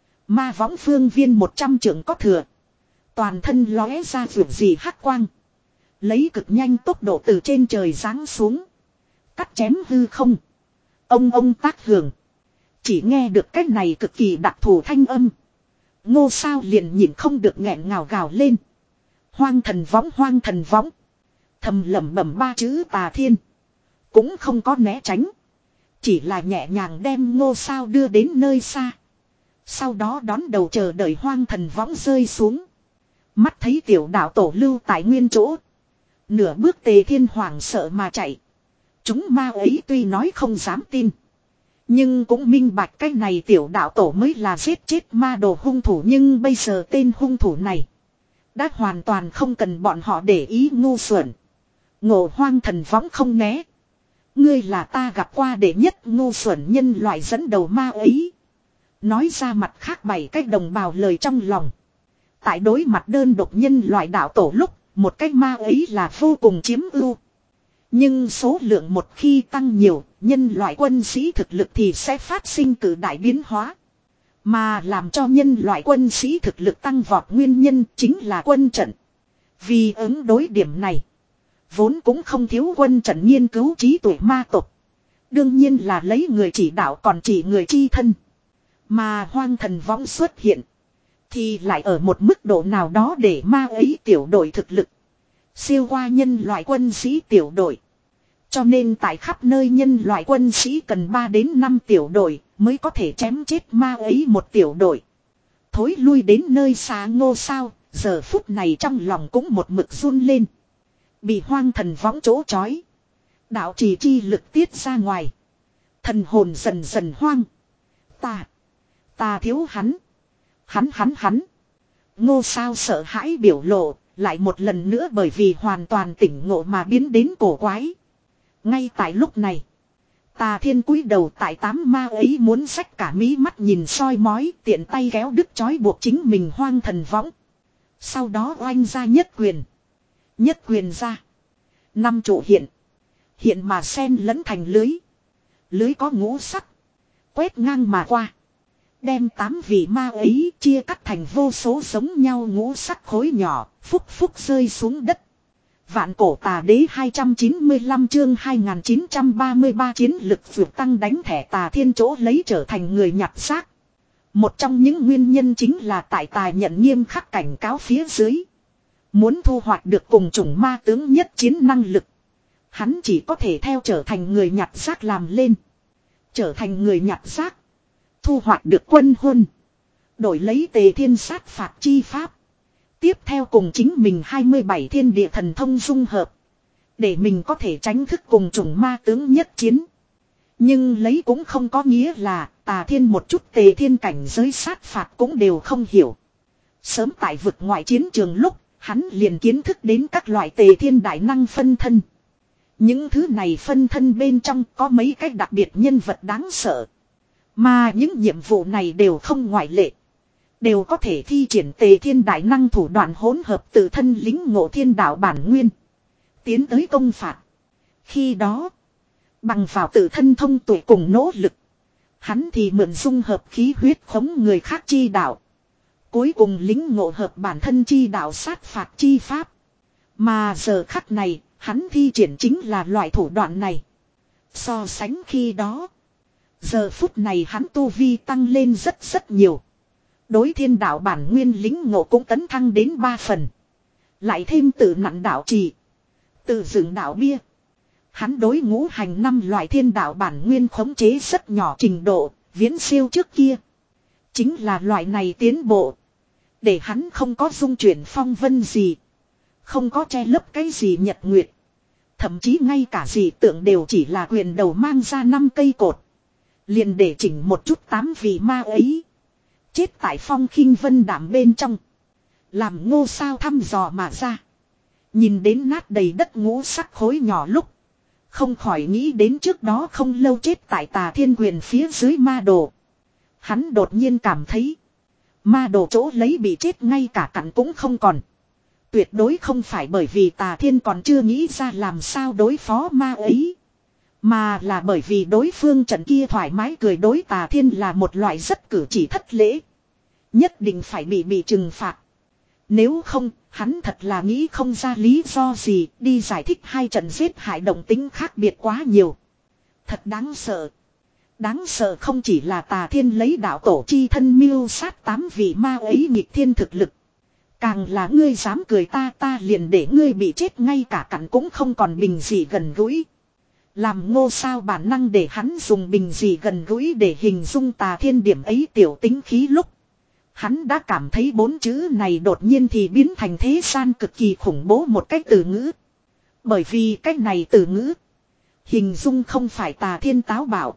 Ma võng phương viên một trăm trượng có thừa. Toàn thân lóe ra vượt gì hắc quang. Lấy cực nhanh tốc độ từ trên trời giáng xuống. Cắt chém hư không. Ông ông tác hưởng. Chỉ nghe được cái này cực kỳ đặc thù thanh âm. Ngô Sao liền nhìn không được nghẹn ngào gào lên. Hoang thần võng hoang thần võng. Thầm lẩm bẩm ba chữ Tà Thiên. Cũng không có né tránh. Chỉ là nhẹ nhàng đem Ngô Sao đưa đến nơi xa. Sau đó đón đầu chờ đợi hoang thần võng rơi xuống. Mắt thấy tiểu đạo tổ lưu tại nguyên chỗ. Nửa bước Tề Thiên hoảng sợ mà chạy. Chúng ma ấy tuy nói không dám tin. Nhưng cũng minh bạch cái này tiểu đạo tổ mới là giết chết ma đồ hung thủ. Nhưng bây giờ tên hung thủ này đã hoàn toàn không cần bọn họ để ý ngu xuẩn. Ngộ hoang thần võng không né. Ngươi là ta gặp qua đệ nhất ngu xuẩn nhân loại dẫn đầu ma ấy. Nói ra mặt khác bảy cách đồng bào lời trong lòng. Tại đối mặt đơn độc nhân loại đạo tổ lúc, một cách ma ấy là vô cùng chiếm ưu. Nhưng số lượng một khi tăng nhiều, nhân loại quân sĩ thực lực thì sẽ phát sinh cử đại biến hóa. Mà làm cho nhân loại quân sĩ thực lực tăng vọt nguyên nhân chính là quân trận. Vì ứng đối điểm này, vốn cũng không thiếu quân trận nghiên cứu trí tuệ ma tộc. Đương nhiên là lấy người chỉ đạo còn chỉ người chi thân. Mà hoang thần võng xuất hiện. Thì lại ở một mức độ nào đó để ma ấy tiểu đội thực lực. Siêu qua nhân loại quân sĩ tiểu đội. Cho nên tại khắp nơi nhân loại quân sĩ cần ba đến năm tiểu đội mới có thể chém chết ma ấy một tiểu đội. Thối lui đến nơi xa Ngô Sao, giờ phút này trong lòng cũng một mực run lên. Bị hoang thần võng chỗ chói. Đạo trì chi lực tiết ra ngoài. Thần hồn dần dần hoang. Ta. Ta thiếu hắn. Hắn hắn hắn. Ngô Sao sợ hãi biểu lộ. Lại một lần nữa bởi vì hoàn toàn tỉnh ngộ mà biến đến cổ quái. Ngay tại lúc này. Tà Thiên cúi đầu tại tám ma ấy muốn xách cả mí mắt nhìn soi mói. Tiện tay kéo đứt chói buộc chính mình hoang thần võng. Sau đó oanh ra nhất quyền. Nhất quyền ra. Năm trụ hiện. Hiện mà sen lẫn thành lưới. Lưới có ngũ sắc. Quét ngang mà qua. Đem tám vị ma ấy chia cắt thành vô số giống nhau ngũ sắc khối nhỏ. Phúc phúc rơi xuống đất. Vạn cổ tà đế hai trăm chín mươi lăm chương hai nghìn chín trăm ba mươi ba chiến lực vượt tăng đánh thẻ Tà Thiên chỗ lấy trở thành người nhặt xác. Một trong những nguyên nhân chính là tại Tà nhận nghiêm khắc cảnh cáo phía dưới. Muốn thu hoạch được cùng chủng ma tướng nhất chiến năng lực. Hắn chỉ có thể theo trở thành người nhặt xác làm lên. Trở thành người nhặt xác. Thu hoạch được quân huân. Đổi lấy Tề Thiên sát phạt chi pháp. Tiếp theo cùng chính mình hai mươi bảy thiên địa thần thông dung hợp. Để mình có thể tránh thức cùng chủng ma tướng nhất chiến. Nhưng lấy cũng không có nghĩa là Tà Thiên một chút Tề Thiên cảnh giới sát phạt cũng đều không hiểu. Sớm tại vực ngoại chiến trường lúc, hắn liền kiến thức đến các loại tề thiên đại năng phân thân. Những thứ này phân thân bên trong có mấy cách đặc biệt nhân vật đáng sợ. Mà những nhiệm vụ này đều không ngoại lệ. Đều có thể thi triển tề thiên đại năng thủ đoạn hỗn hợp tự thân lính ngộ thiên đạo bản nguyên. Tiến tới công phạt. Khi đó, bằng vào tự thân thông tuệ cùng nỗ lực, hắn thì mượn dung hợp khí huyết khống người khác chi đạo. Cuối cùng lính ngộ hợp bản thân chi đạo sát phạt chi pháp. Mà giờ khắc này, hắn thi triển chính là loại thủ đoạn này. So sánh khi đó, giờ phút này hắn tu vi tăng lên rất rất nhiều. Đối thiên đạo bản nguyên lính ngộ cũng tấn thăng đến ba phần. Lại thêm tự nặn đạo trì, tự dựng đạo bia. Hắn đối ngũ hành năm loại thiên đạo bản nguyên khống chế rất nhỏ trình độ, viễn siêu trước kia. Chính là loại này tiến bộ. Để hắn không có dung chuyển phong vân gì. Không có che lấp cái gì nhật nguyệt. Thậm chí ngay cả dị tượng đều chỉ là quyền đầu mang ra năm cây cột. Liền để chỉnh một chút tám vị ma ấy. Chết tại phong khinh vân đảm bên trong. Làm Ngô Sao thăm dò mà ra. Nhìn đến nát đầy đất ngũ sắc khối nhỏ lúc. Không khỏi nghĩ đến trước đó không lâu chết tại Tà Thiên Quyền phía dưới ma đồ. Hắn đột nhiên cảm thấy. Ma đồ chỗ lấy bị chết ngay cả cặn cũng không còn. Tuyệt đối không phải bởi vì Tà Thiên còn chưa nghĩ ra làm sao đối phó ma ấy. Mà là bởi vì đối phương trận kia thoải mái cười đối Tà Thiên là một loại rất cử chỉ thất lễ. Nhất định phải bị bị trừng phạt. Nếu không, hắn thật là nghĩ không ra lý do gì đi giải thích hai trận giết hại động tính khác biệt quá nhiều. Thật đáng sợ. Đáng sợ không chỉ là Tà Thiên lấy đạo tổ chi thân mưu sát tám vị ma ấy nghịch thiên thực lực. Càng là ngươi dám cười ta ta liền để ngươi bị chết ngay cả cặn cũng không còn bình gì gần gũi. Làm Ngô Sao bản năng để hắn dùng bình gì gần gũi để hình dung Tà Thiên điểm ấy tiểu tính khí lúc. Hắn đã cảm thấy bốn chữ này đột nhiên thì biến thành thế gian cực kỳ khủng bố một cách từ ngữ. Bởi vì cách này từ ngữ. Hình dung không phải Tà Thiên táo bạo.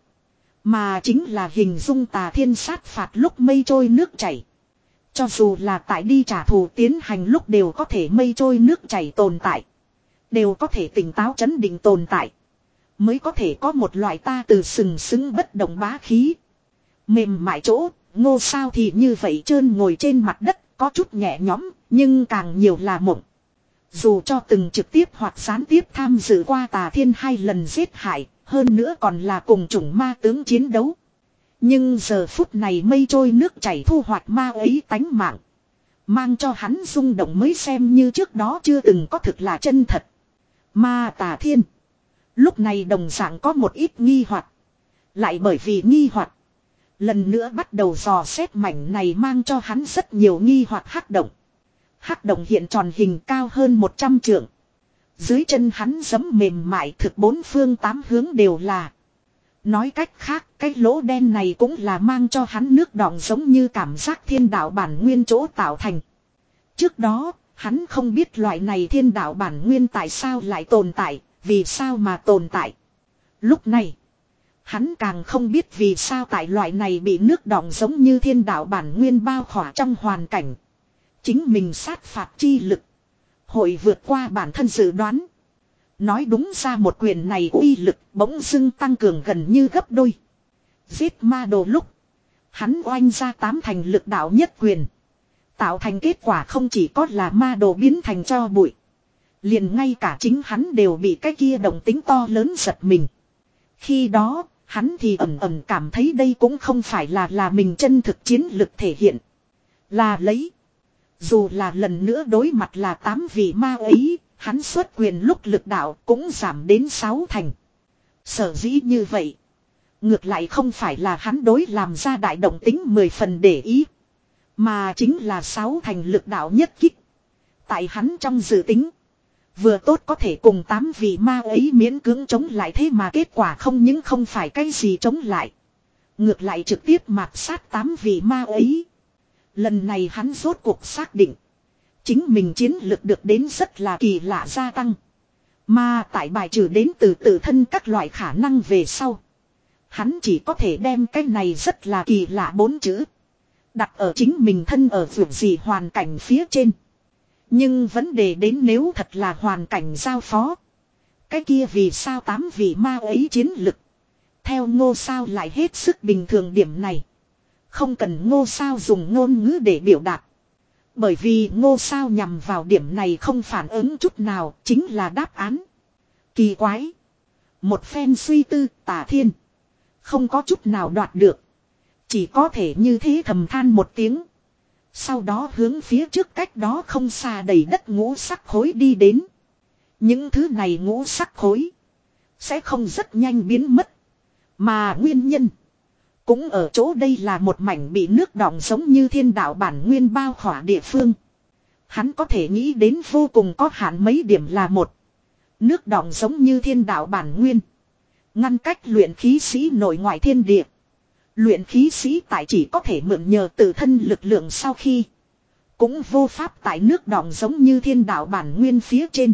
Mà chính là hình dung Tà Thiên sát phạt lúc mây trôi nước chảy. Cho dù là tại đi trả thù tiến hành lúc đều có thể mây trôi nước chảy tồn tại. Đều có thể tỉnh táo chấn định tồn tại. Mới có thể có một loại ta từ sừng sững bất động bá khí. Mềm mại chỗ, Ngô Sao thì như vậy trơn ngồi trên mặt đất, có chút nhẹ nhõm, nhưng càng nhiều là mộng. Dù cho từng trực tiếp hoặc gián tiếp tham dự qua Tà Thiên hai lần giết hại, hơn nữa còn là cùng chủng ma tướng chiến đấu. Nhưng giờ phút này mây trôi nước chảy thu hoạch ma ấy tánh mạng. Mang cho hắn rung động mới xem như trước đó chưa từng có thực là chân thật. Ma Tà Thiên. Lúc này đồng dạng có một ít nghi hoặc. Lại bởi vì nghi hoặc. Lần nữa bắt đầu dò xét mảnh này mang cho hắn rất nhiều nghi hoặc hắc động. Hắc động hiện tròn hình cao hơn một trăm trượng. Dưới chân hắn giẫm mềm mại thực bốn phương tám hướng đều là. Nói cách khác, cái lỗ đen này cũng là mang cho hắn nước đọng giống như cảm giác thiên đạo bản nguyên chỗ tạo thành. Trước đó, hắn không biết loại này thiên đạo bản nguyên tại sao lại tồn tại, vì sao mà tồn tại. Lúc này, hắn càng không biết vì sao tại loại này bị nước đọng giống như thiên đạo bản nguyên bao khỏa trong hoàn cảnh. Chính mình sát phạt chi lực. Hội vượt qua bản thân dự đoán. Nói đúng ra một quyền này uy lực bỗng dưng tăng cường gần như gấp đôi. Giết ma đồ lúc. Hắn oanh ra tám thành lực đạo nhất quyền. Tạo thành kết quả không chỉ có là ma đồ biến thành cho bụi. Liền ngay cả chính hắn đều bị cái kia động tính to lớn giật mình. Khi đó, hắn thì ẩm ẩm cảm thấy đây cũng không phải là là mình chân thực chiến lực thể hiện. Là lấy. Dù là lần nữa đối mặt là tám vị ma ấy, hắn xuất quyền lúc lực đạo cũng giảm đến sáu thành. Sở dĩ như vậy. Ngược lại không phải là hắn đối làm ra đại động tính mười phần để ý. Mà chính là sáu thành lực đạo nhất kích. Tại hắn trong dự tính. Vừa tốt có thể cùng tám vị ma ấy miễn cưỡng chống lại thế mà kết quả không những không phải cái gì chống lại. Ngược lại trực tiếp mạt sát tám vị ma ấy. Lần này hắn rốt cuộc xác định. Chính mình chiến lực được đến rất là kỳ lạ gia tăng. Mà tại bài trừ đến từ tự thân các loại khả năng về sau. Hắn chỉ có thể đem cái này rất là kỳ lạ bốn chữ. Đặt ở chính mình thân ở vượt gì hoàn cảnh phía trên. Nhưng vấn đề đến nếu thật là hoàn cảnh giao phó. Cái kia vì sao tám vị ma ấy chiến lực. Theo Ngô Sao lại hết sức bình thường điểm này. Không cần Ngô Sao dùng ngôn ngữ để biểu đạt. Bởi vì Ngô Sao nhằm vào điểm này không phản ứng chút nào, chính là đáp án. Kỳ quái. Một phen suy tư, Tả Thiên không có chút nào đoạt được. Chỉ có thể như thế thầm than một tiếng. Sau đó hướng phía trước cách đó không xa đầy đất ngũ sắc khối đi đến. Những thứ này ngũ sắc khối sẽ không rất nhanh biến mất. Mà nguyên nhân cũng ở chỗ đây là một mảnh bị nước đọng giống như thiên đạo bản nguyên bao khỏa địa phương. Hắn có thể nghĩ đến vô cùng có hạn mấy điểm là một. Nước đọng giống như thiên đạo bản nguyên. Ngăn cách luyện khí sĩ nội ngoại thiên địa. Luyện khí sĩ tại chỉ có thể mượn nhờ tự thân lực lượng sau khi. Cũng vô pháp tại nước đọng giống như thiên đạo bản nguyên phía trên.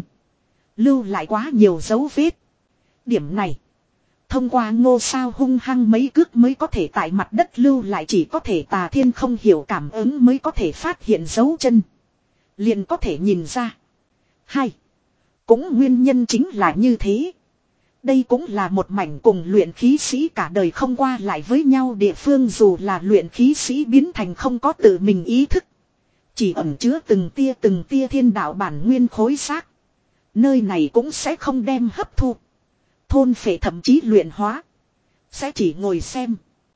Lưu lại quá nhiều dấu vết. Điểm này. Thông qua Ngô Sao hung hăng mấy cước mới có thể tại mặt đất lưu lại, chỉ có thể Tà Thiên không hiểu cảm ứng mới có thể phát hiện dấu chân. Liền có thể nhìn ra. Hai. Cũng nguyên nhân chính là như thế. Đây cũng là một mảnh cùng luyện khí sĩ cả đời không qua lại với nhau địa phương, dù là luyện khí sĩ biến thành không có tự mình ý thức. Chỉ ẩn chứa từng tia từng tia thiên đạo bản nguyên khối xác. Nơi này cũng sẽ không đem hấp thu. Thôn phệ thậm chí luyện hóa. Sẽ chỉ ngồi xem.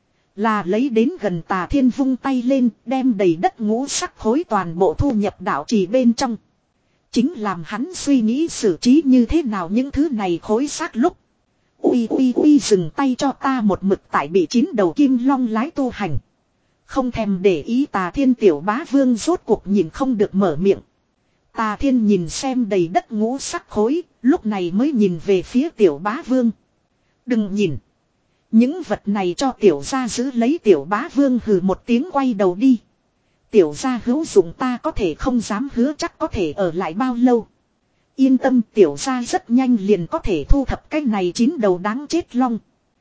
Là lấy đến gần Tà Thiên vung tay lên, đem đầy đất ngũ sắc khối toàn bộ thu nhập đạo trì bên trong. Chính làm hắn suy nghĩ xử trí như thế nào những thứ này khối xác lúc. Ui ui ui, dừng tay cho ta, một mực tại bị chín đầu kim long lái tu hành. Không thèm để ý Tà Thiên tiểu bá vương rốt cuộc nhìn không được mở miệng. Tà Thiên nhìn xem đầy đất ngũ sắc khối, lúc này mới nhìn về phía tiểu bá vương. Đừng nhìn. Những vật này cho tiểu gia giữ lấy. Tiểu bá vương hừ một tiếng quay đầu đi. Tiểu gia hữu dụng ta có thể không dám hứa chắc có thể ở lại bao lâu. Yên tâm, tiểu gia rất nhanh liền có thể thu thập cái này chín đầu đáng chết long.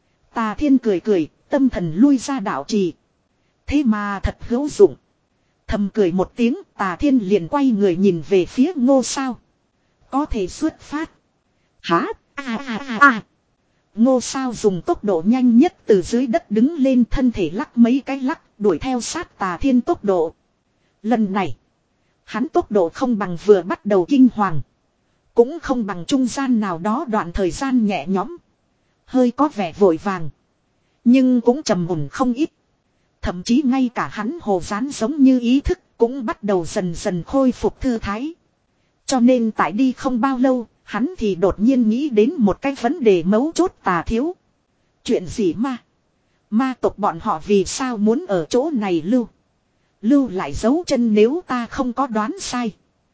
Tà Thiên cười cười, tâm thần lui ra đạo trì. Thế mà thật hữu dụng. Thầm cười một tiếng, Tà Thiên liền quay người nhìn về phía Ngô Sao. Có thể xuất phát. Hả? À à à à. Ngô Sao dùng tốc độ nhanh nhất từ dưới đất đứng lên, thân thể lắc mấy cái lắc, đuổi theo sát Tà Thiên tốc độ. Lần này, hắn tốc độ không bằng vừa bắt đầu kinh hoàng. Cũng không bằng trung gian nào đó đoạn thời gian nhẹ nhõm. Hơi có vẻ vội vàng. Nhưng cũng trầm ổn không ít. Thậm chí ngay cả hắn hồ dán giống như ý thức cũng bắt đầu dần dần khôi phục thư thái. Cho nên tại đi không bao lâu, hắn thì đột nhiên nghĩ đến một cái vấn đề mấu chốt. Tà thiếu. Chuyện gì ma? Ma tộc bọn họ vì sao muốn ở chỗ này lưu? Lưu lại dấu chân, nếu ta không có đoán sai.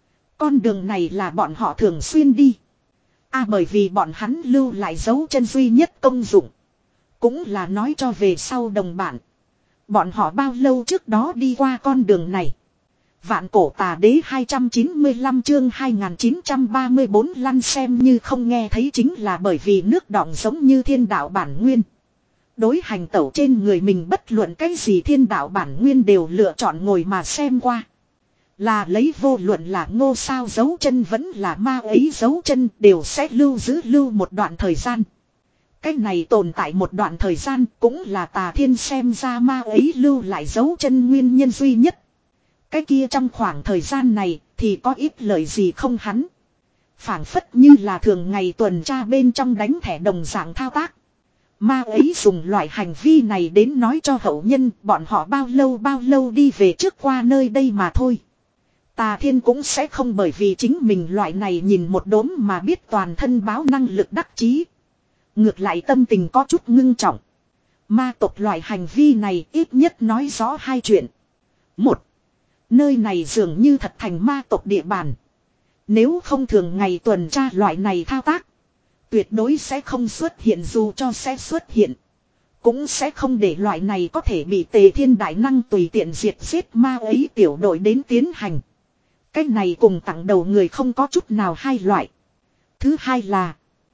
Con đường này là bọn họ thường xuyên đi. À, bởi vì bọn hắn lưu lại dấu chân duy nhất công dụng. Cũng là nói cho về sau đồng bạn. Bọn họ bao lâu trước đó đi qua con đường này. Vạn cổ tà đế hai trăm chín mươi lăm chương hai nghìn chín trăm ba mươi bốn lăn xem như không nghe thấy, chính là bởi vì nước đọng giống như thiên đạo bản nguyên. Đối hành tẩu trên người mình bất luận cái gì thiên đạo bản nguyên đều lựa chọn ngồi mà xem qua. Là lấy vô luận là Ngô Sao dấu chân vẫn là ma ấy dấu chân đều sẽ lưu giữ lưu một đoạn thời gian. Cái này tồn tại một đoạn thời gian cũng là Tà Thiên xem ra ma ấy lưu lại dấu chân nguyên nhân duy nhất. Cái kia trong khoảng thời gian này thì có ít lời gì không, hắn phảng phất như là thường ngày tuần tra bên trong đánh thẻ đồng dạng thao tác. Ma ấy dùng loại hành vi này đến nói cho hậu nhân bọn họ bao lâu bao lâu đi về trước qua nơi đây mà thôi. Tà Thiên cũng sẽ không bởi vì chính mình loại này nhìn một đốm mà biết toàn thân báo năng lực đắc chí. Ngược lại tâm tình có chút ngưng trọng. Ma tộc loại hành vi này ít nhất nói rõ hai chuyện. Một, nơi này dường như thật thành ma tộc địa bàn. Nếu không thường ngày tuần tra loại này thao tác, tuyệt đối sẽ không xuất hiện, dù cho sẽ xuất hiện. Cũng sẽ không để loại này có thể bị Tề Thiên đại năng tùy tiện diệt giết ma ấy tiểu đội đến tiến hành. Cái này cùng tặng đầu người không có chút nào hai loại. Thứ hai là,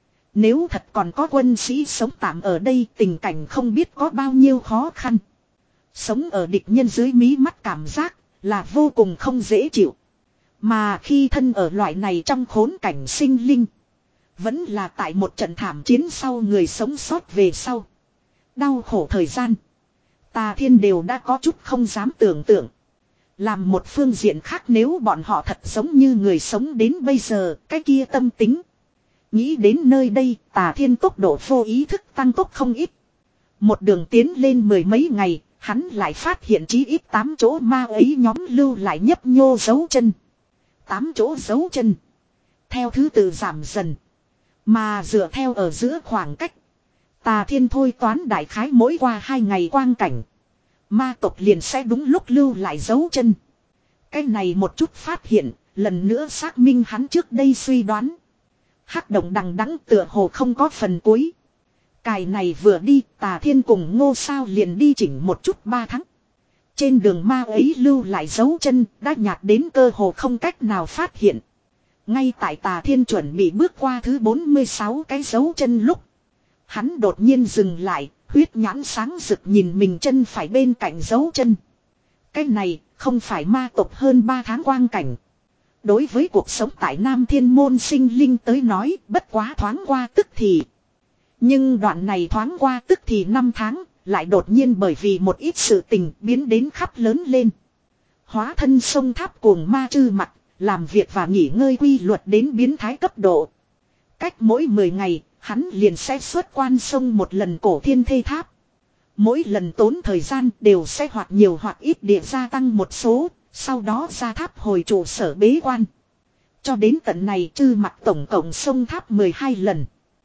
nếu thật còn có quân sĩ sống tạm ở đây, tình cảnh không biết có bao nhiêu khó khăn. Sống ở địch nhân dưới mí mắt cảm giác là vô cùng không dễ chịu. Mà khi thân ở loại này trong khốn cảnh sinh linh. Vẫn là tại một trận thảm chiến sau người sống sót về sau. Đau khổ thời gian. Tà Thiên đều đã có chút không dám tưởng tượng. Làm một phương diện khác nếu bọn họ thật giống như người sống đến bây giờ, cái kia tâm tính. Nghĩ đến nơi đây, Tà Thiên tốc độ vô ý thức tăng tốc không ít. Một đường tiến lên mười mấy ngày, hắn lại phát hiện chí ít tám chỗ ma ấy nhóm lưu lại nhấp nhô dấu chân. Tám chỗ dấu chân. Theo thứ tự giảm dần. Mà dựa theo ở giữa khoảng cách. Tà Thiên thôi toán đại khái mỗi qua hai ngày quang cảnh. Ma tộc liền sẽ đúng lúc lưu lại dấu chân. Cái này một chút phát hiện, lần nữa xác minh hắn trước đây suy đoán. Hắc động đằng đẵng tựa hồ không có phần cuối. Cài này vừa đi, Tà Thiên cùng Ngô Sao liền đi chỉnh một chút ba tháng. Trên đường ma ấy lưu lại dấu chân, đã nhạt đến cơ hồ không cách nào phát hiện. Ngay tại Tà Thiên chuẩn bị bước qua thứ bốn mươi sáu cái dấu chân lúc. Hắn đột nhiên dừng lại, huyết nhãn sáng rực nhìn mình chân phải bên cạnh dấu chân. Cái này không phải ma tộc hơn ba tháng quang cảnh. Đối với cuộc sống tại Nam Thiên Môn sinh linh tới nói bất quá thoáng qua tức thì. Nhưng đoạn này thoáng qua tức thì năm tháng, lại đột nhiên bởi vì một ít sự tình biến đến khắp lớn lên. Hóa thân sông tháp cuồng ma chư mặt, làm việc và nghỉ ngơi quy luật đến biến thái cấp độ. Cách mỗi mười ngày, hắn liền sẽ xuất quan sông một lần cổ thiên thê tháp. Mỗi lần tốn thời gian đều sẽ hoặc nhiều hoặc ít địa gia tăng một số, sau đó ra tháp hồi trụ sở bế quan. Cho đến tận này chư mặt tổng cộng sông tháp mười hai lần.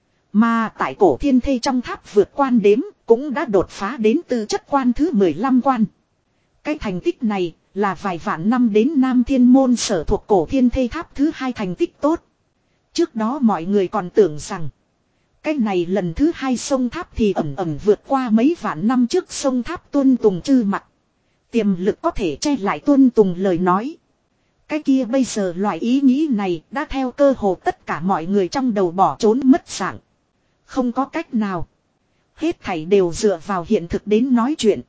Mà tại cổ thiên thê trong tháp vượt quan đếm cũng đã đột phá đến tư chất quan thứ mười lăm quan. Cái thành tích này là vài vạn năm đến Nam Thiên Môn sở thuộc cổ thiên thê tháp thứ hai thành tích tốt. Trước đó mọi người còn tưởng rằng cái này lần thứ hai sông tháp thì ẩm ẩm vượt qua mấy vạn năm trước sông tháp Tuân Tùng chư mặt. Tiềm lực có thể che lại Tuân Tùng lời nói. Cái kia bây giờ loại ý nghĩ này đã theo cơ hồ tất cả mọi người trong đầu bỏ trốn mất dạng. Không có cách nào. Hết thảy đều dựa vào hiện thực đến nói chuyện.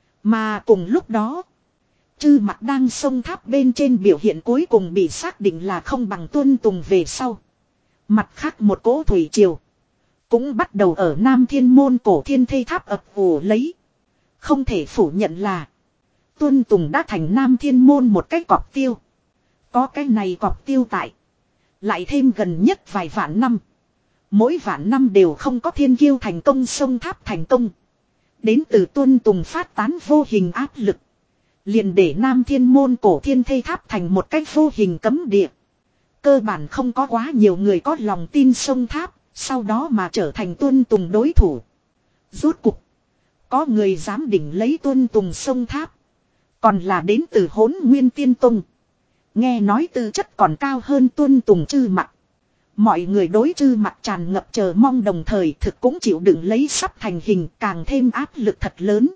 Mà cùng lúc đó, chư mặt đang sông tháp bên trên biểu hiện cuối cùng bị xác định là không bằng Tuân Tùng về sau. Mặt khác một cỗ thủy triều cũng bắt đầu ở Nam Thiên Môn cổ thiên thê tháp ập ủ lấy. Không thể phủ nhận là Tuân Tùng đã thành Nam Thiên Môn một cái cọp tiêu. Có cái này cọp tiêu tại. Lại thêm gần nhất vài vạn năm. Mỗi vạn năm đều không có thiên kiêu thành công sông tháp thành công. Đến từ Tuân Tùng phát tán vô hình áp lực. Liền để Nam Thiên Môn cổ thiên thê tháp thành một cái vô hình cấm địa. Cơ bản không có quá nhiều người có lòng tin sông tháp. Sau đó mà trở thành Tuân Tùng đối thủ. Rốt cục. Có người dám đỉnh lấy Tuân Tùng sông tháp. Còn là đến từ Hỗn Nguyên Tiên Tông. Nghe nói tư chất còn cao hơn Tuân Tùng chư mặt. Mọi người đối chư mặt tràn ngập chờ mong đồng thời thực cũng chịu đựng lấy sắp thành hình càng thêm áp lực thật lớn.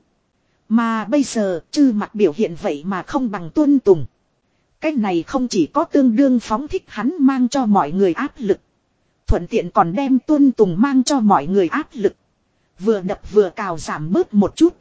Mà bây giờ chư mặt biểu hiện vậy mà không bằng Tuân Tùng. Cái này không chỉ có tương đương phóng thích hắn mang cho mọi người áp lực. Thuận tiện còn đem Tuân Tùng mang cho mọi người áp lực. Vừa đập vừa cào giảm bớt một chút.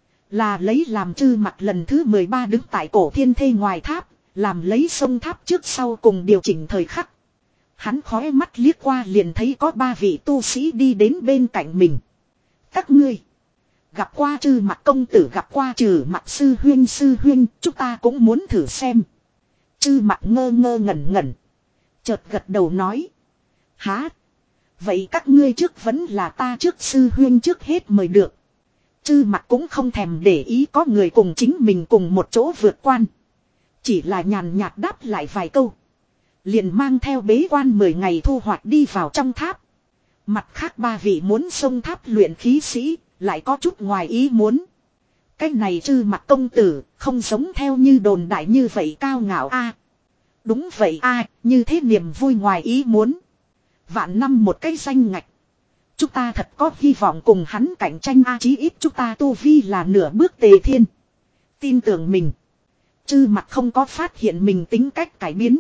Là lấy làm chư mặt lần thứ mười ba đứng tại cổ thiên thê ngoài tháp. Làm lấy sông tháp trước sau cùng điều chỉnh thời khắc. Hắn khói mắt liếc qua liền thấy có ba vị tu sĩ đi đến bên cạnh mình. Các ngươi. Gặp qua chư mặt công tử gặp qua trừ mặt sư huyên sư huyên. Chúng ta cũng muốn thử xem. Chư mặt ngơ ngơ ngẩn ngẩn. Chợt gật đầu nói. Hả? Vậy các ngươi trước vẫn là ta trước sư huyên trước hết mời được. Chư mặt cũng không thèm để ý có người cùng chính mình cùng một chỗ vượt quan. Chỉ là nhàn nhạt đáp lại vài câu. Liền mang theo bế quan mười ngày thu hoạch đi vào trong tháp. Mặt khác ba vị muốn xông tháp luyện khí sĩ, lại có chút ngoài ý muốn. Cái này chư mặt công tử, không giống theo như đồn đại như vậy cao ngạo a. Đúng vậy a, như thế niềm vui ngoài ý muốn. Vạn năm một cái danh ngạch. Chúng ta thật có hy vọng cùng hắn cạnh tranh a, chí ít chúng ta tu vi là nửa bước tề thiên. Tin tưởng mình. Chư mặt không có phát hiện mình tính cách cải biến.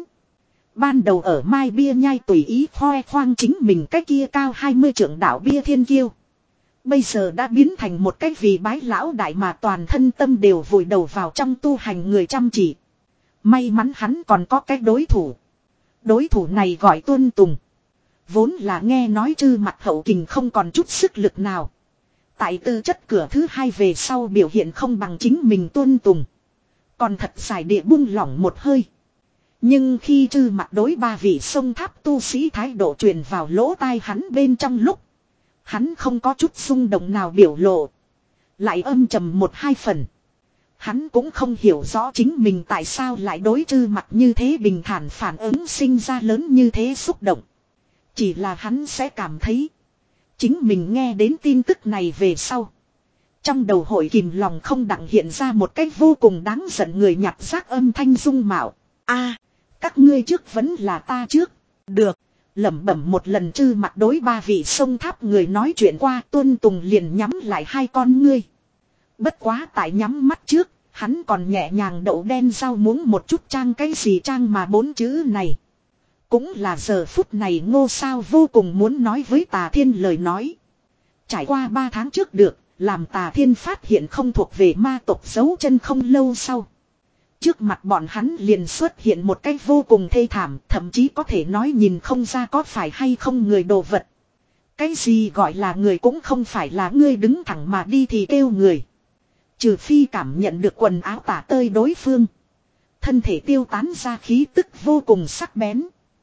Ban đầu ở Mai Bia Nhai tùy ý khoe khoang chính mình cái kia cao hai mươi trượng đạo bia thiên kiêu. Bây giờ đã biến thành một cái vì bái lão đại mà toàn thân tâm đều vùi đầu vào trong tu hành người chăm chỉ. May mắn hắn còn có cái đối thủ. Đối thủ này gọi Tuân Tùng. Vốn là nghe nói Trư Mặt hậu kình không còn chút sức lực nào. Tại tư chất cửa thứ hai về sau biểu hiện không bằng chính mình Tuân Tùng. Còn thật giải địa buông lỏng một hơi. Nhưng khi Trư Mặt đối ba vị sông tháp tu sĩ thái độ truyền vào lỗ tai hắn bên trong lúc. Hắn không có chút xung động nào biểu lộ. Lại âm trầm một hai phần. Hắn cũng không hiểu rõ chính mình tại sao lại đối Trư Mặt như thế bình thản phản ứng sinh ra lớn như thế xúc động. Chỉ là hắn sẽ cảm thấy. Chính mình nghe đến tin tức này về sau. Trong đầu hội kìm lòng không đặng hiện ra một cách vô cùng đáng giận người nhặt rác âm thanh dung mạo. A, các ngươi trước vẫn là ta trước. Được, lẩm bẩm một lần Trư Mặt đối ba vị sông tháp người nói chuyện qua Tuân Tùng liền nhắm lại hai con ngươi. Bất quá tại nhắm mắt trước, hắn còn nhẹ nhàng đậu đen rau muống một chút trang cái gì trang mà bốn chữ này. Cũng là giờ phút này Ngô Sao vô cùng muốn nói với Tà Thiên lời nói. Trải qua ba tháng trước được, làm Tà Thiên phát hiện không thuộc về ma tộc dấu chân không lâu sau. Trước mặt bọn hắn liền xuất hiện một cách vô cùng thê thảm, thậm chí có thể nói nhìn không ra có phải hay không người đồ vật. Cái gì gọi là người cũng không phải là ngươi đứng thẳng mà đi thì kêu người. Trừ phi cảm nhận được quần áo tả tơi đối phương. Thân thể tiêu tán ra khí tức vô cùng sắc bén.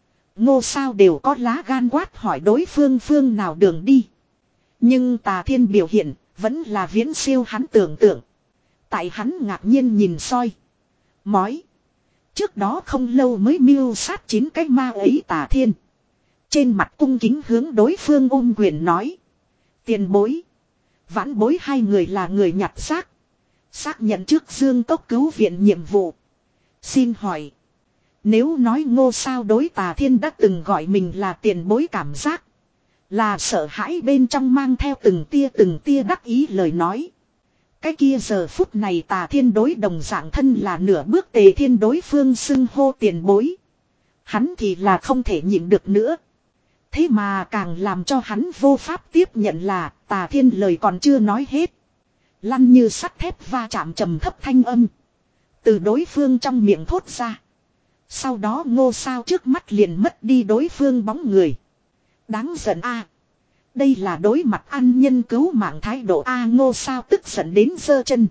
Ngô Sao đều có lá gan quát hỏi đối phương phương nào đường đi. Nhưng Tà Thiên biểu hiện vẫn là viễn siêu hắn tưởng tượng. Tại hắn ngạc nhiên nhìn soi. Mói. Trước đó không lâu mới mưu sát chín cái ma ấy Tà Thiên. Trên mặt cung kính hướng đối phương ôm quyền nói. Tiền bối. Vãn bối hai người là người nhặt xác. Xác nhận trước Dương Cốc cứu viện nhiệm vụ. Xin hỏi. Nếu nói Ngô Sao đối Tà Thiên đã từng gọi mình là tiền bối cảm giác. Là sợ hãi bên trong mang theo từng tia từng tia đắc ý lời nói. Cái kia giờ phút này Tà Thiên đối đồng dạng thân là nửa bước Tề Thiên đối phương xưng hô tiền bối. Hắn thì là không thể nhịn được nữa. Thế mà càng làm cho hắn vô pháp tiếp nhận là Tà Thiên lời còn chưa nói hết. Lăn như sắt thép va chạm trầm thấp thanh âm. Từ đối phương trong miệng thốt ra. Sau đó Ngô Sao trước mắt liền mất đi đối phương bóng người. Đáng giận a, đây là đối mặt ăn nhân cứu mạng thái độ a. Ngô Sao tức giận đến giơ chân.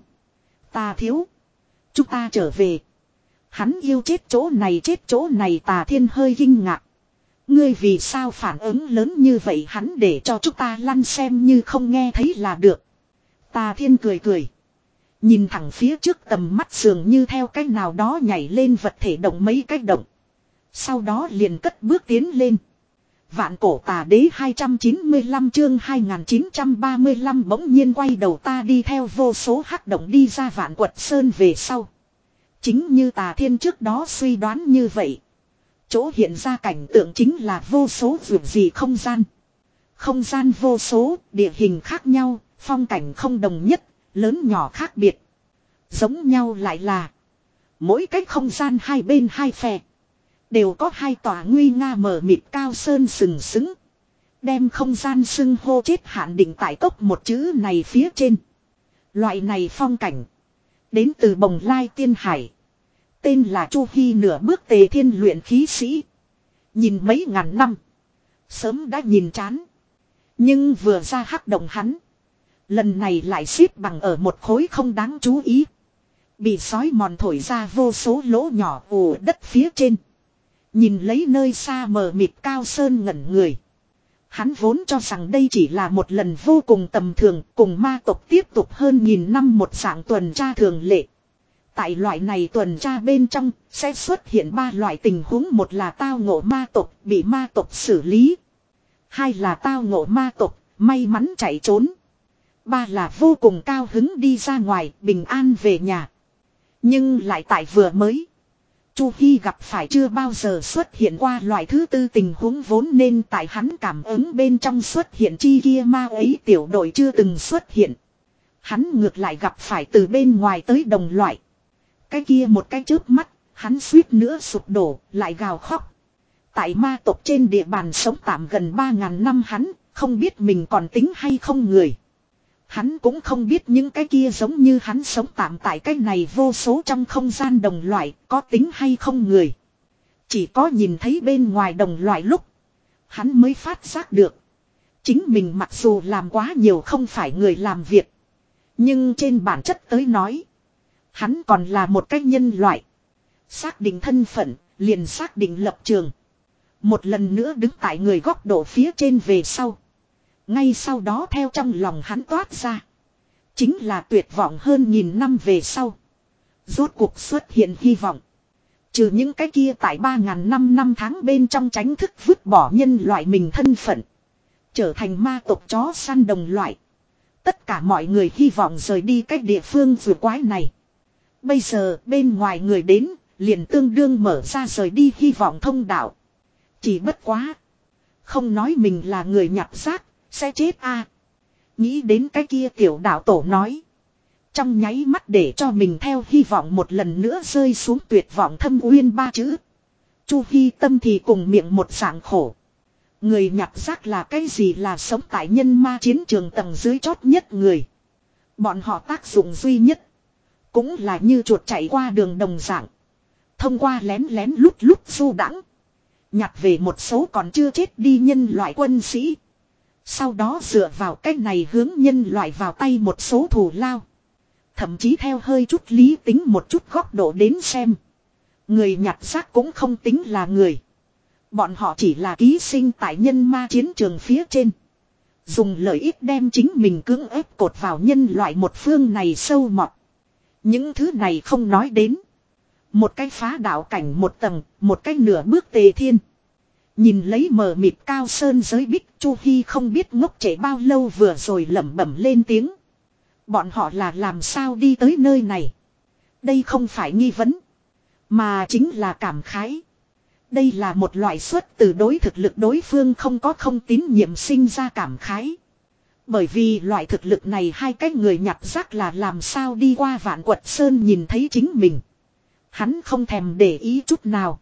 Tà thiếu. Chúng ta trở về. Hắn yêu chết chỗ này chết chỗ này. Tà Thiên hơi kinh ngạc. Ngươi vì sao phản ứng lớn như vậy hắn để cho chúng ta lăn xem như không nghe thấy là được. Tà Thiên cười cười. Nhìn thẳng phía trước tầm mắt dường như theo cách nào đó nhảy lên vật thể động mấy cách động. Sau đó liền cất bước tiến lên. Vạn cổ tà đế hai trăm chín mươi lăm chương hai nghìn chín trăm ba mươi lăm bỗng nhiên quay đầu ta đi theo vô số hắc động đi ra Vạn Quật Sơn về sau. Chính như Tà Thiên trước đó suy đoán như vậy. Chỗ hiện ra cảnh tượng chính là vô số vượt gì không gian. Không gian vô số, địa hình khác nhau, phong cảnh không đồng nhất, lớn nhỏ khác biệt. Giống nhau lại là mỗi cách không gian hai bên hai phe đều có hai tòa nguy nga mờ mịt cao sơn sừng sững. Đem không gian xưng hô chết hạn định tại cốc một chữ này phía trên. Loại này phong cảnh đến từ Bồng Lai Tiên Hải. Tên là Chu Hy nửa bước Tề Thiên luyện khí sĩ. Nhìn mấy ngàn năm sớm đã nhìn chán. Nhưng vừa ra hắc động hắn lần này lại xếp bằng ở một khối không đáng chú ý. Bị sói mòn thổi ra vô số lỗ nhỏ ù đất phía trên. Nhìn lấy nơi xa mờ mịt cao sơn ngẩn người. Hắn vốn cho rằng đây chỉ là một lần vô cùng tầm thường cùng ma tộc tiếp tục hơn nghìn năm một dạng tuần tra thường lệ. Tại loại này tuần tra bên trong sẽ xuất hiện ba loại tình huống. Một là tao ngộ ma tộc bị ma tộc xử lý. Hai là tao ngộ ma tộc may mắn chạy trốn. Ba là vô cùng cao hứng đi ra ngoài bình an về nhà. Nhưng lại tại vừa mới Chu Hy gặp phải chưa bao giờ xuất hiện qua loại thứ tư tình huống vốn nên tại hắn cảm ứng bên trong xuất hiện chi kia ma ấy tiểu đội chưa từng xuất hiện. Hắn ngược lại gặp phải từ bên ngoài tới đồng loại. Cái kia một cái chớp mắt, hắn suýt nữa sụp đổ, lại gào khóc. Tại ma tộc trên địa bàn sống tạm gần ba ngàn năm hắn, không biết mình còn tính hay không người. Hắn cũng không biết những cái kia giống như hắn sống tạm tại cái này vô số trong không gian đồng loại có tính hay không người. Chỉ có nhìn thấy bên ngoài đồng loại lúc. Hắn mới phát giác được. Chính mình mặc dù làm quá nhiều không phải người làm việc. Nhưng trên bản chất tới nói. Hắn còn là một cái nhân loại. Xác định thân phận, liền xác định lập trường. Một lần nữa đứng tại người góc độ phía trên về sau. Ngay sau đó theo trong lòng hắn toát ra. Chính là tuyệt vọng hơn nghìn năm về sau. Rốt cuộc xuất hiện hy vọng. Trừ những cái kia tại ba ngàn năm năm tháng bên trong tránh thức vứt bỏ nhân loại mình thân phận. Trở thành ma tộc chó săn đồng loại. Tất cả mọi người hy vọng rời đi cái địa phương vừa quái này. Bây giờ bên ngoài người đến, liền tương đương mở ra rời đi hy vọng thông đạo. Chỉ bất quá. Không nói mình là người nhặt rác, sẽ chết a. Nghĩ đến cái kia tiểu đạo tổ nói. Trong nháy mắt để cho mình theo hy vọng một lần nữa rơi xuống tuyệt vọng thâm uyên ba chữ. Chu Hi tâm thì cùng miệng một dạng khổ. Người nhặt rác là cái gì là sống tại nhân ma chiến trường tầng dưới chót nhất người. Bọn họ tác dụng duy nhất. Cũng là như chuột chạy qua đường đồng dạng. Thông qua lén lén lút lút du đãng nhặt về một số còn chưa chết đi nhân loại quân sĩ. Sau đó dựa vào cách này hướng nhân loại vào tay một số thù lao. Thậm chí theo hơi chút lý tính một chút góc độ đến xem. Người nhặt rác cũng không tính là người. Bọn họ chỉ là ký sinh tại nhân ma chiến trường phía trên. Dùng lợi ích đem chính mình cưỡng ép cột vào nhân loại một phương này sâu mọt. Những thứ này không nói đến. Một cái phá đạo cảnh một tầng, một cái nửa bước tề thiên. Nhìn lấy mờ mịt cao sơn giới bích, Chu Hi không biết ngốc trễ bao lâu vừa rồi lẩm bẩm lên tiếng. Bọn họ là làm sao đi tới nơi này? Đây không phải nghi vấn, mà chính là cảm khái. Đây là một loại xuất từ đối thực lực đối phương không có không tín nhiệm sinh ra cảm khái. Bởi vì loại thực lực này hai cái người nhặt rác là làm sao đi qua vạn quật sơn nhìn thấy chính mình. Hắn không thèm để ý chút nào.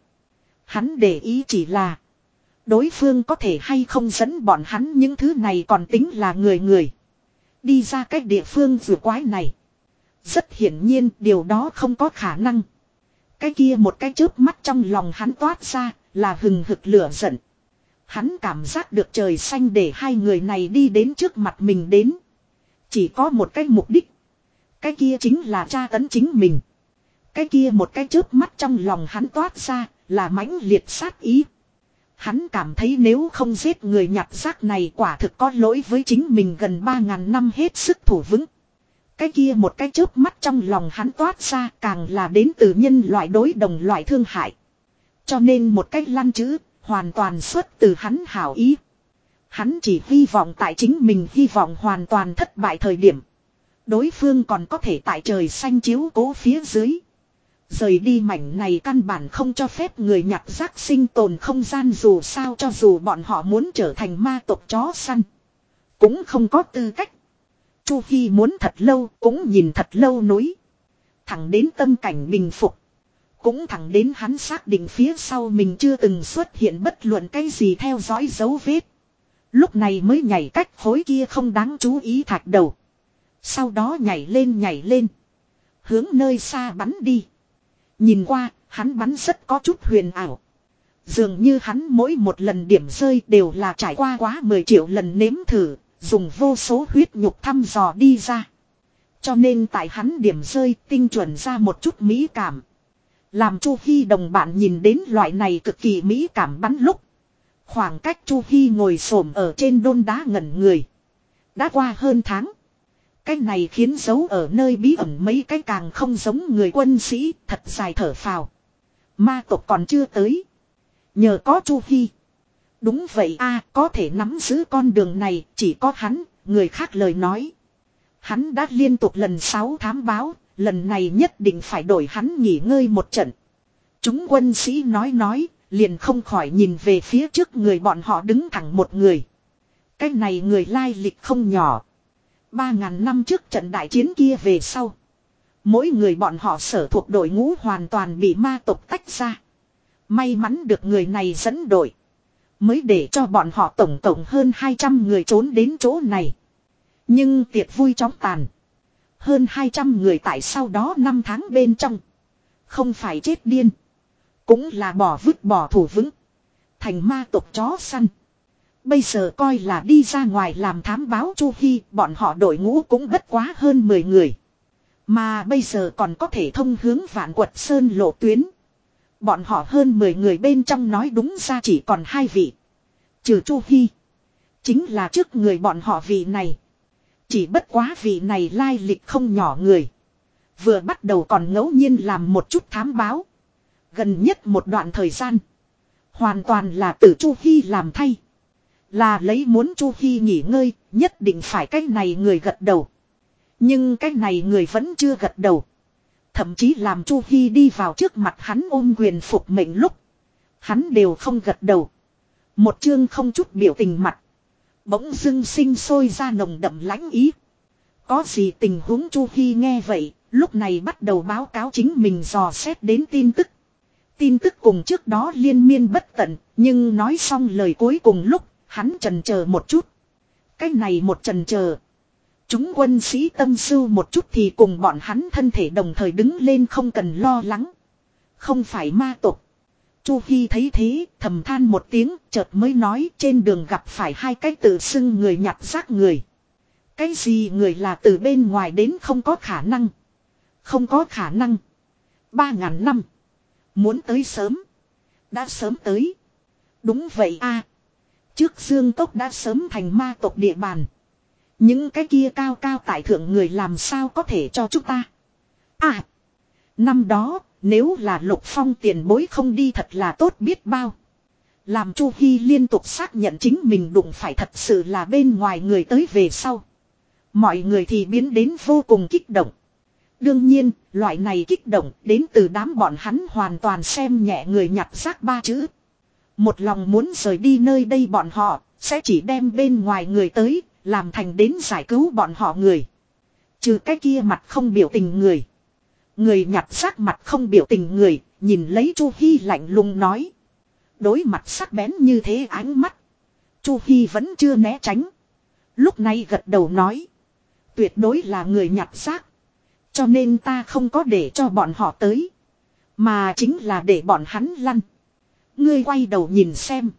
Hắn để ý chỉ là đối phương có thể hay không dẫn bọn hắn những thứ này còn tính là người người. Đi ra cái địa phương vừa quái này. Rất hiển nhiên điều đó không có khả năng. Cái kia một cái chớp mắt trong lòng hắn toát ra là hừng hực lửa giận. Hắn cảm giác được trời xanh để hai người này đi đến trước mặt mình đến. Chỉ có một cái mục đích. Cái kia chính là tra tấn chính mình. Cái kia một cái chớp mắt trong lòng hắn toát ra là mãnh liệt sát ý. Hắn cảm thấy nếu không giết người nhặt rác này quả thực có lỗi với chính mình gần ba ngàn năm hết sức thủ vững. Cái kia một cái chớp mắt trong lòng hắn toát ra càng là đến từ nhân loại đối đồng loại thương hại. Cho nên một cách lăn chữ hoàn toàn xuất từ hắn hảo ý. Hắn chỉ hy vọng tại chính mình hy vọng hoàn toàn thất bại thời điểm. Đối phương còn có thể tại trời xanh chiếu cố phía dưới. Rời đi mảnh này căn bản không cho phép người nhặt rác sinh tồn không gian dù sao cho dù bọn họ muốn trở thành ma tộc chó săn. Cũng không có tư cách. Chu Hi muốn thật lâu cũng nhìn thật lâu núi. Thẳng đến tâm cảnh bình phục. Cũng thẳng đến hắn xác định phía sau mình chưa từng xuất hiện bất luận cái gì theo dõi dấu vết. Lúc này mới nhảy cách khối kia không đáng chú ý thạch đầu. Sau đó nhảy lên nhảy lên. Hướng nơi xa bắn đi. Nhìn qua, hắn bắn rất có chút huyền ảo. Dường như hắn mỗi một lần điểm rơi đều là trải qua quá mười triệu lần nếm thử, dùng vô số huyết nhục thăm dò đi ra. Cho nên tại hắn điểm rơi tinh chuẩn ra một chút mỹ cảm. Làm Chu Hi đồng bạn nhìn đến loại này cực kỳ mỹ cảm bắn lúc. Khoảng cách Chu Hi ngồi xổm ở trên đôn đá ngẩn người. Đã qua hơn tháng. Cái này khiến giấu ở nơi bí ẩn mấy cái càng không giống người quân sĩ thật dài thở phào. Ma tộc còn chưa tới. Nhờ có Chu Hi. Đúng vậy a, có thể nắm giữ con đường này chỉ có hắn, người khác lời nói. Hắn đã liên tục lần sáu thám báo, lần này nhất định phải đổi hắn nghỉ ngơi một trận. Chúng quân sĩ nói nói, liền không khỏi nhìn về phía trước người bọn họ đứng thẳng một người. Cái này người lai lịch không nhỏ. Ba ngàn năm trước trận đại chiến kia về sau. Mỗi người bọn họ sở thuộc đội ngũ hoàn toàn bị ma tộc tách ra. May mắn được người này dẫn đội. Mới để cho bọn họ tổng cộng hơn hai trăm người trốn đến chỗ này. Nhưng tiệc vui chóng tàn. Hơn hai trăm người tại sau đó năm tháng bên trong. Không phải chết điên. Cũng là bỏ vứt bỏ thủ vững. Thành ma tộc chó săn. Bây giờ coi là đi ra ngoài làm thám báo Chu Hi. Bọn họ đội ngũ cũng bất quá hơn mười người. Mà bây giờ còn có thể thông hướng Vạn Quật Sơn lộ tuyến. Bọn họ hơn mười người bên trong nói đúng ra chỉ còn hai vị. Trừ Chu Hi. Chính là trước người bọn họ vị này. Chỉ bất quá vị này lai lịch không nhỏ người. Vừa bắt đầu còn ngẫu nhiên làm một chút thám báo. Gần nhất một đoạn thời gian. Hoàn toàn là từ Chu Hi làm thay. Là lấy muốn Chu Hi nghỉ ngơi, nhất định phải cái này người gật đầu. Nhưng cái này người vẫn chưa gật đầu. Thậm chí làm Chu Hi đi vào trước mặt hắn ôm quyền phục mệnh lúc. Hắn đều không gật đầu. Một chương không chút biểu tình mặt. Bỗng dưng sinh sôi ra nồng đậm lãnh ý. Có gì tình huống Chu Hi nghe vậy, lúc này bắt đầu báo cáo chính mình dò xét đến tin tức. Tin tức cùng trước đó liên miên bất tận, nhưng nói xong lời cuối cùng lúc, hắn chần chờ một chút. Cái này một chần chờ. Chúng quân sĩ tâm sưu một chút thì cùng bọn hắn thân thể đồng thời đứng lên không cần lo lắng. Không phải ma tộc. Chu Hi thấy thế, thầm than một tiếng, chợt mới nói trên đường gặp phải hai cái tự xưng người nhặt rác người. Cái gì người là từ bên ngoài đến không có khả năng. Không có khả năng. Ba ngàn năm. Muốn tới sớm. Đã sớm tới. Đúng vậy a. Trước Dương Cốc đã sớm thành ma tộc địa bàn. Những cái kia cao cao tại thượng người làm sao có thể cho chúng ta. À. Năm đó, nếu là Lục Phong tiền bối không đi thật là tốt biết bao. Làm Chu Hi liên tục xác nhận chính mình đụng phải thật sự là bên ngoài người tới về sau. Mọi người thì biến đến vô cùng kích động. Đương nhiên, loại này kích động đến từ đám bọn hắn hoàn toàn xem nhẹ người nhặt rác ba chữ. Một lòng muốn rời đi nơi đây bọn họ, sẽ chỉ đem bên ngoài người tới, làm thành đến giải cứu bọn họ người. Trừ cái kia mặt không biểu tình người. Người nhặt rác mặt không biểu tình người, nhìn lấy Chu Hi lạnh lùng nói. Đối mặt sắc bén như thế ánh mắt. Chu Hi vẫn chưa né tránh. Lúc này gật đầu nói. Tuyệt đối là người nhặt rác. Cho nên ta không có để cho bọn họ tới. Mà chính là để bọn hắn lăn. Ngươi quay đầu nhìn xem.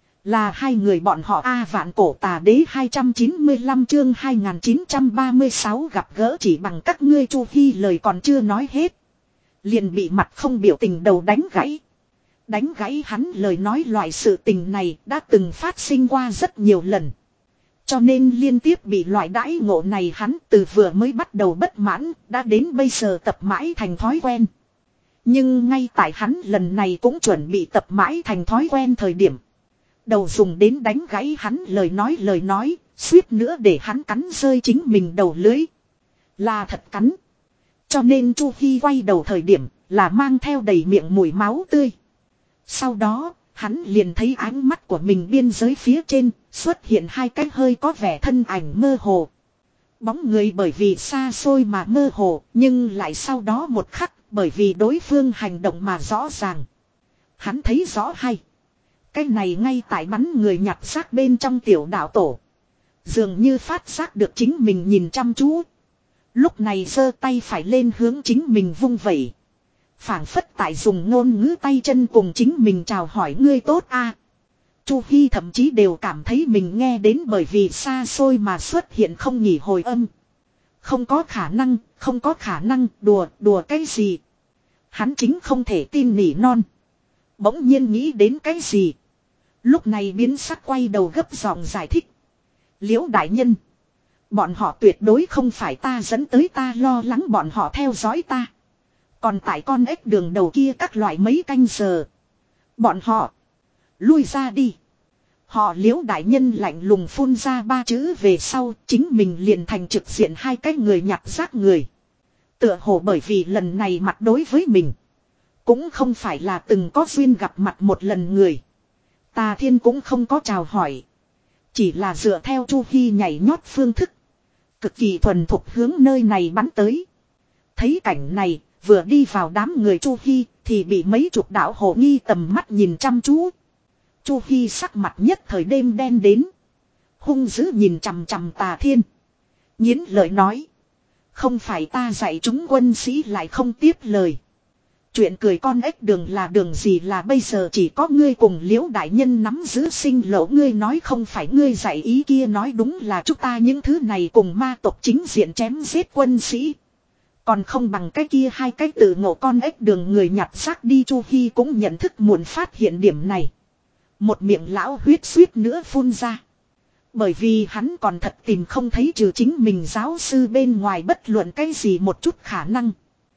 Là hai người bọn họ A Vạn Cổ Tà Đế hai trăm chín mươi lăm chương hai nghìn chín trăm ba mươi sáu gặp gỡ chỉ bằng các ngươi. Chu Hi lời còn chưa nói hết. Liền bị mặt không biểu tình đầu đánh gãy. Đánh gãy hắn lời nói loại sự tình này đã từng phát sinh qua rất nhiều lần. Cho nên liên tiếp bị loại đãi ngộ này hắn từ vừa mới bắt đầu bất mãn đã đến bây giờ tập mãi thành thói quen. Nhưng ngay tại hắn lần này cũng chuẩn bị tập mãi thành thói quen thời điểm. Đầu dùng đến đánh gãy hắn lời nói lời nói, suýt nữa để hắn cắn rơi chính mình đầu lưới. Là thật cắn. Cho nên Chu Hi quay đầu thời điểm là mang theo đầy miệng mùi máu tươi. Sau đó, hắn liền thấy ánh mắt của mình biên giới phía trên xuất hiện hai cái hơi có vẻ thân ảnh mơ hồ. Bóng người bởi vì xa xôi mà mơ hồ, nhưng lại sau đó một khắc bởi vì đối phương hành động mà rõ ràng. Hắn thấy rõ hay. Cái này ngay tại bắn người nhặt xác bên trong tiểu đạo tổ. Dường như phát giác được chính mình nhìn chăm chú. Lúc này giơ tay phải lên hướng chính mình vung vẩy. Phảng phất tại dùng ngôn ngữ tay chân cùng chính mình chào hỏi ngươi tốt a. Chu Hi thậm chí đều cảm thấy mình nghe đến bởi vì xa xôi mà xuất hiện không nhỉ hồi âm. Không có khả năng, không có khả năng, đùa, đùa cái gì. Hắn chính không thể tin nỉ non. Bỗng nhiên nghĩ đến cái gì. Lúc này biến sắc quay đầu gấp giọng giải thích. Liễu đại nhân. Bọn họ tuyệt đối không phải ta dẫn tới, ta lo lắng bọn họ theo dõi ta. Còn tại con ếch đường đầu kia các loại mấy canh giờ. Bọn họ. Lui ra đi. Họ Liễu đại nhân lạnh lùng phun ra ba chữ về sau chính mình liền thành trực diện hai cái người nhặt rác người. Tựa hồ bởi vì lần này mặt đối với mình. Cũng không phải là từng có duyên gặp mặt một lần người. Tà Thiên cũng không có chào hỏi. Chỉ là dựa theo Chu Hi nhảy nhót phương thức. Cực kỳ thuần thục hướng nơi này bắn tới. Thấy cảnh này, vừa đi vào đám người Chu Hi thì bị mấy chục đạo hồ nghi tầm mắt nhìn chăm chú. Chu Hi sắc mặt nhất thời đêm đen đến. Hung dữ nhìn chằm chằm Tà Thiên. Nghiến lời nói. Không phải ta dạy chúng quân sĩ lại không tiếp lời. Chuyện cười con ếch đường là đường gì là bây giờ chỉ có ngươi cùng Liễu đại nhân nắm giữ sinh lộ, ngươi nói không phải ngươi dạy ý kia nói đúng là chúng ta những thứ này cùng ma tộc chính diện chém giết quân sĩ. Còn không bằng cái kia hai cái tự ngộ con ếch đường người nhặt xác đi. Chu Hi cũng nhận thức muộn phát hiện điểm này. Một miệng lão huyết suýt nữa phun ra. Bởi vì hắn còn thật tìm không thấy trừ chính mình giáo sư bên ngoài bất luận cái gì một chút khả năng.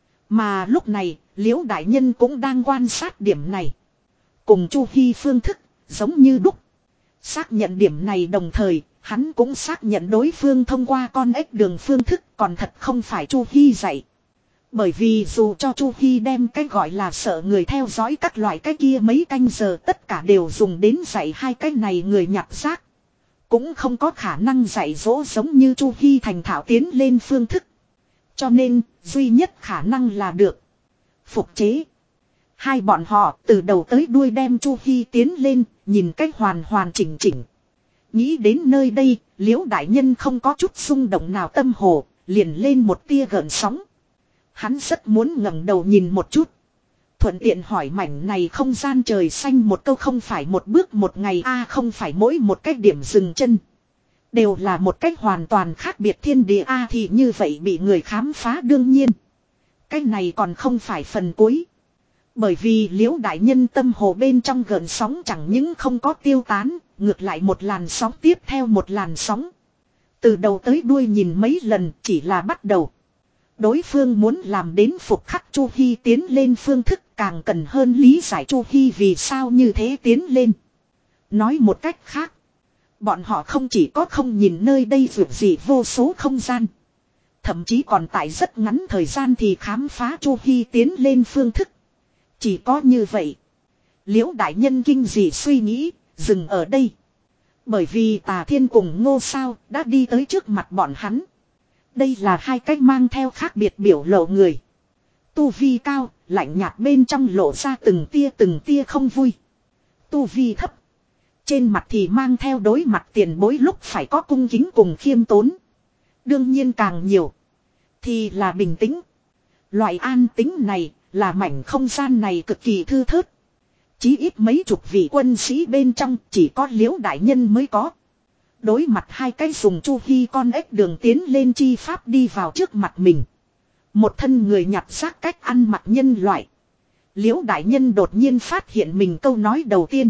Mà lúc này, Liễu đại nhân cũng đang quan sát điểm này. Cùng Chu Hi phương thức, giống như đúc. Xác nhận điểm này đồng thời, hắn cũng xác nhận đối phương thông qua con ếch đường phương thức còn thật không phải Chu Hi dạy. Bởi vì dù cho Chu Hi đem cái gọi là sợ người theo dõi các loại cái kia mấy canh giờ tất cả đều dùng đến dạy hai cái này người nhặt xác. Cũng không có khả năng dạy dỗ giống như Chu Hi thành thạo tiến lên phương thức. Cho nên, duy nhất khả năng là được phục chế. Hai bọn họ từ đầu tới đuôi đem Chu Hi tiến lên, nhìn cách hoàn hoàn chỉnh chỉnh. Nghĩ đến nơi đây, Liễu đại nhân không có chút xung động nào tâm hồ, liền lên một tia gợn sóng. Hắn rất muốn ngẩng đầu nhìn một chút. Thuận tiện hỏi mảnh này không gian trời xanh một câu không phải một bước một ngày a không phải mỗi một cái điểm dừng chân. Đều là một cách hoàn toàn khác biệt thiên địa a thì như vậy bị người khám phá đương nhiên. Cái này còn không phải phần cuối. Bởi vì Liễu đại nhân tâm hồ bên trong gợn sóng chẳng những không có tiêu tán, ngược lại một làn sóng tiếp theo một làn sóng. Từ đầu tới đuôi nhìn mấy lần chỉ là bắt đầu. Đối phương muốn làm đến phục khắc Chu Hi tiến lên phương thức càng cần hơn lý giải Chu Hi vì sao như thế tiến lên. Nói một cách khác. Bọn họ không chỉ có không nhìn nơi đây vượt gì vô số không gian. Thậm chí còn tại rất ngắn thời gian thì khám phá Chu Hi tiến lên phương thức. Chỉ có như vậy. Liễu đại nhân kinh dị suy nghĩ, dừng ở đây. Bởi vì Tà Thiên cùng Ngô Sao đã đi tới trước mặt bọn hắn. Đây là hai cách mang theo khác biệt biểu lộ người. Tu vi cao, lạnh nhạt bên trong lộ ra từng tia từng tia không vui. Tu vi thấp. Trên mặt thì mang theo đối mặt tiền bối lúc phải có cung kính cùng khiêm tốn. Đương nhiên càng nhiều. Thì là bình tĩnh. Loại an tĩnh này là mảnh không gian này cực kỳ thư thớt. Chí ít mấy chục vị quân sĩ bên trong chỉ có Liễu đại nhân mới có. Đối mặt hai cái dùng Chu Hi con ếch đường tiến lên chi pháp đi vào trước mặt mình. Một thân người nhặt xác cách ăn mặc nhân loại. Liễu đại nhân đột nhiên phát hiện mình câu nói đầu tiên.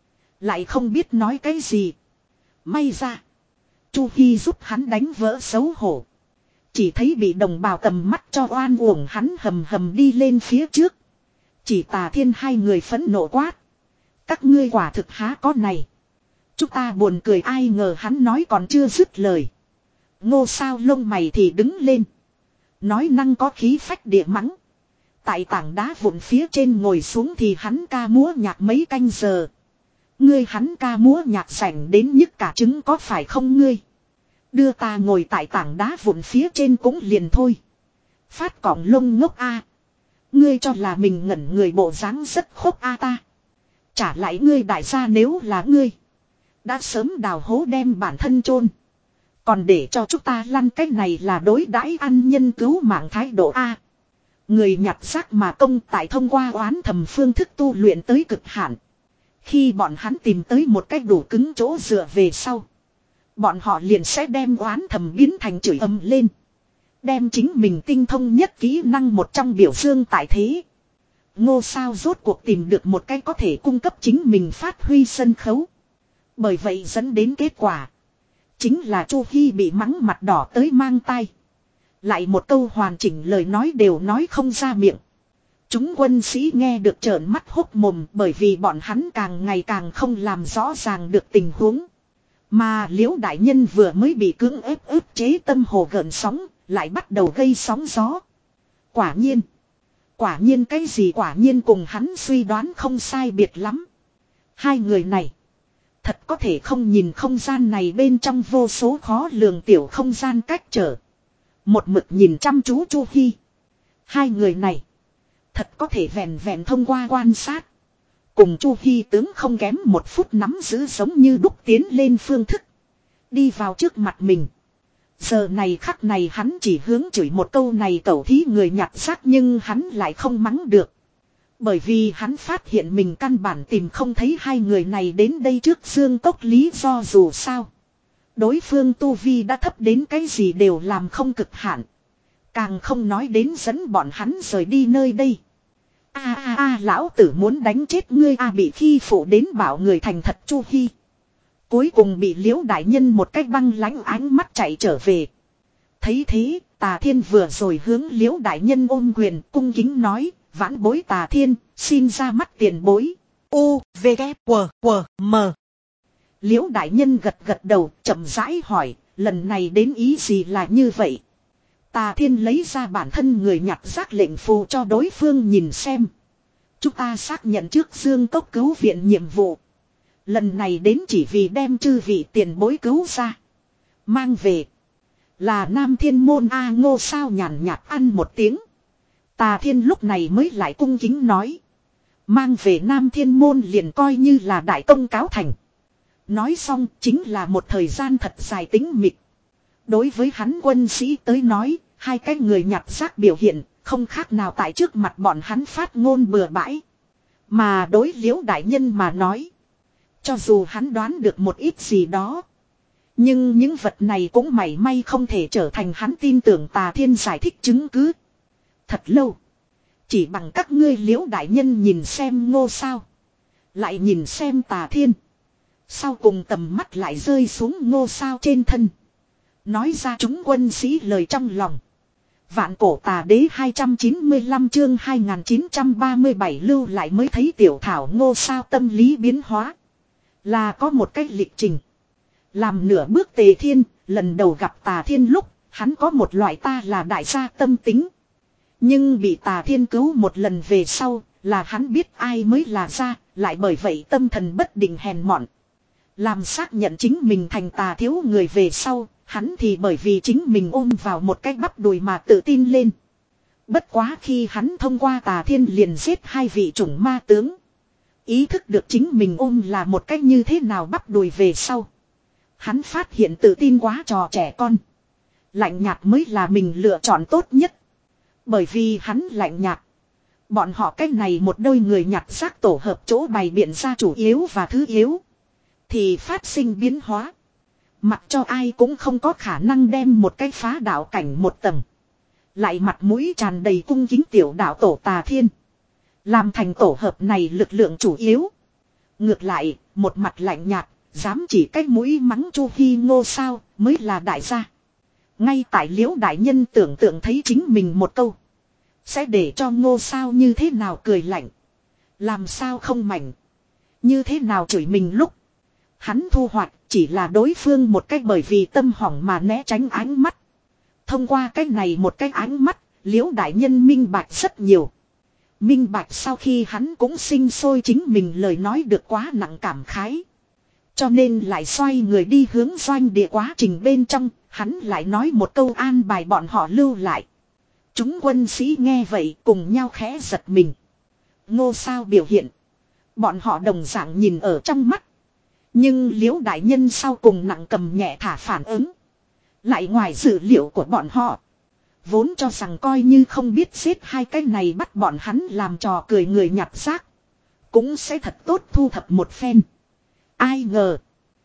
Lại không biết nói cái gì. May ra. Chu Hi giúp hắn đánh vỡ xấu hổ. Chỉ thấy bị đồng bào tầm mắt cho oan uổng hắn hầm hầm đi lên phía trước. Chỉ Tà Thiên hai người phẫn nộ quát. Các ngươi quả thực há có này. Chúng ta buồn cười ai ngờ hắn nói còn chưa dứt lời. Ngô Sao lông mày thì đứng lên. Nói năng có khí phách địa mắng. Tại tảng đá vụn phía trên ngồi xuống thì hắn ca múa nhạc mấy canh giờ. Ngươi hắn ca múa nhạc sảnh đến nhức cả trứng có phải không ngươi? Đưa ta ngồi tại tảng đá vụn phía trên cũng liền thôi. Phát cỏng lông ngốc a. Ngươi cho là mình ngẩn người bộ dáng rất khốc a ta. Trả lại ngươi đại gia nếu là ngươi. Đã sớm đào hố đem bản thân chôn. Còn để cho chúng ta lăn cách này là đối đãi ăn nhân cứu mạng thái độ a. Người nhặt xác mà công tại thông qua oán thầm phương thức tu luyện tới cực hạn. Khi bọn hắn tìm tới một cách đủ cứng chỗ dựa về sau. Bọn họ liền sẽ đem oán thầm biến thành chửi ầm lên. Đem chính mình tinh thông nhất kỹ năng một trong biểu dương tại thế. Ngô Sao rốt cuộc tìm được một cách có thể cung cấp chính mình phát huy sân khấu. Bởi vậy dẫn đến kết quả. Chính là Chu Hi bị mắng mặt đỏ tới mang tai. Lại một câu hoàn chỉnh lời nói đều nói không ra miệng. Chúng quân sĩ nghe được trợn mắt hốc mồm bởi vì bọn hắn càng ngày càng không làm rõ ràng được tình huống. Mà Liễu đại nhân vừa mới bị cưỡng ép ức chế tâm hồ gợn sóng, lại bắt đầu gây sóng gió. Quả nhiên. Quả nhiên cái gì quả nhiên cùng hắn suy đoán không sai biệt lắm. Hai người này. Thật có thể không nhìn không gian này bên trong vô số khó lường tiểu không gian cách trở. Một mực nhìn chăm chú Chu Hi. Hai người này. Thật có thể vẹn vẹn thông qua quan sát. Cùng Chu Hi tướng không kém một phút nắm giữ giống như đúc tiến lên phương thức. Đi vào trước mặt mình. Giờ này khắc này hắn chỉ hướng chửi một câu này cẩu thí người nhặt xác, nhưng hắn lại không mắng được. Bởi vì hắn phát hiện mình căn bản tìm không thấy hai người này đến đây trước Dương Cốc lý do, dù sao đối phương tu vi đã thấp đến cái gì đều làm không cực hạn. Càng không nói đến dẫn bọn hắn rời đi nơi đây. A a a lão tử muốn đánh chết ngươi a, bị khi phụ đến bảo người thành thật Chu Hi. Cuối cùng bị Liễu đại nhân một cách băng lãnh ánh mắt chạy trở về. Thấy thế, Tà Thiên vừa rồi hướng Liễu đại nhân ôm quyền cung kính nói, vãn bối Tà Thiên, xin ra mắt tiền bối. U, V, K, W, W, M. Liễu đại nhân gật gật đầu, chậm rãi hỏi, lần này đến ý gì là như vậy? Tà Thiên lấy ra bản thân người nhặt xác lệnh phù cho đối phương nhìn xem. Chúng ta xác nhận trước Dương Cốc cứu viện nhiệm vụ. Lần này đến chỉ vì đem chư vị tiền bối cứu ra. Mang về. Là Nam Thiên Môn A Ngô Sao nhàn nhạt ăn một tiếng. Tà Thiên lúc này mới lại cung kính nói. Mang về Nam Thiên Môn liền coi như là đại công cáo thành. Nói xong chính là một thời gian thật dài tĩnh mịch. Đối với hắn quân sĩ tới nói, hai cái người nhặt xác biểu hiện không khác nào tại trước mặt bọn hắn phát ngôn bừa bãi. Mà đối Liễu đại nhân mà nói, cho dù hắn đoán được một ít gì đó, nhưng những vật này cũng mảy may không thể trở thành hắn tin tưởng Tà Thiên giải thích chứng cứ. Thật lâu, chỉ bằng các ngươi Liễu đại nhân nhìn xem Ngô Sao, lại nhìn xem Tà Thiên, sau cùng tầm mắt lại rơi xuống Ngô Sao trên thân, nói ra chúng quân sĩ lời trong lòng. Vạn cổ tà đế hai trăm chín mươi lăm chương hai nghìn chín trăm ba mươi bảy lưu lại mới thấy tiểu thảo Ngô Sao tâm lý biến hóa. Là có một cách lịch trình. Làm nửa bước Tề Thiên, lần đầu gặp Tà Thiên lúc, hắn có một loại ta là đại gia tâm tính. Nhưng bị Tà Thiên cứu một lần về sau, là hắn biết ai mới là gia, lại bởi vậy tâm thần bất định hèn mọn. Làm xác nhận chính mình thành Tà thiếu người về sau, hắn thì bởi vì chính mình ôm vào một cái bắp đùi mà tự tin lên. Bất quá khi hắn thông qua Tà Thiên liền giết hai vị chủng ma tướng, ý thức được chính mình ôm là một cách như thế nào bắp đùi về sau, hắn phát hiện tự tin quá trò trẻ con. Lạnh nhạt mới là mình lựa chọn tốt nhất. Bởi vì hắn lạnh nhạt, bọn họ cách này một đôi người nhặt xác tổ hợp chỗ bày biện ra chủ yếu và thứ yếu thì phát sinh biến hóa. Mặc cho ai cũng không có khả năng đem một cái phá đạo cảnh một tầng, lại mặt mũi tràn đầy cung kính tiểu đạo tổ Tà Thiên làm thành tổ hợp này lực lượng chủ yếu. Ngược lại, một mặt lạnh nhạt, dám chỉ cách mũi mắng Chu Hi Ngô Sao mới là đại gia. Ngay tại Liễu đại nhân tưởng tượng thấy chính mình một câu sẽ để cho Ngô Sao như thế nào cười lạnh, làm sao không mảnh, như thế nào chửi mình lúc, hắn thu hoạch chỉ là đối phương một cách bởi vì tâm hỏng mà né tránh ánh mắt. Thông qua cách này một cái ánh mắt, Liễu đại nhân minh bạch rất nhiều. Minh bạch sau khi hắn cũng sinh sôi chính mình lời nói được quá nặng cảm khái. Cho nên lại xoay người đi hướng doanh địa quá trình bên trong, hắn lại nói một câu an bài bọn họ lưu lại. Chúng quân sĩ nghe vậy cùng nhau khẽ giật mình. Ngô Sao biểu hiện, bọn họ đồng dạng nhìn ở trong mắt. Nhưng Liễu đại nhân sau cùng nặng cầm nhẹ thả phản ứng, lại ngoài dự liệu của bọn họ. Vốn cho rằng coi như không biết xếp hai cái này bắt bọn hắn làm trò cười người nhặt xác, cũng sẽ thật tốt thu thập một phen. Ai ngờ,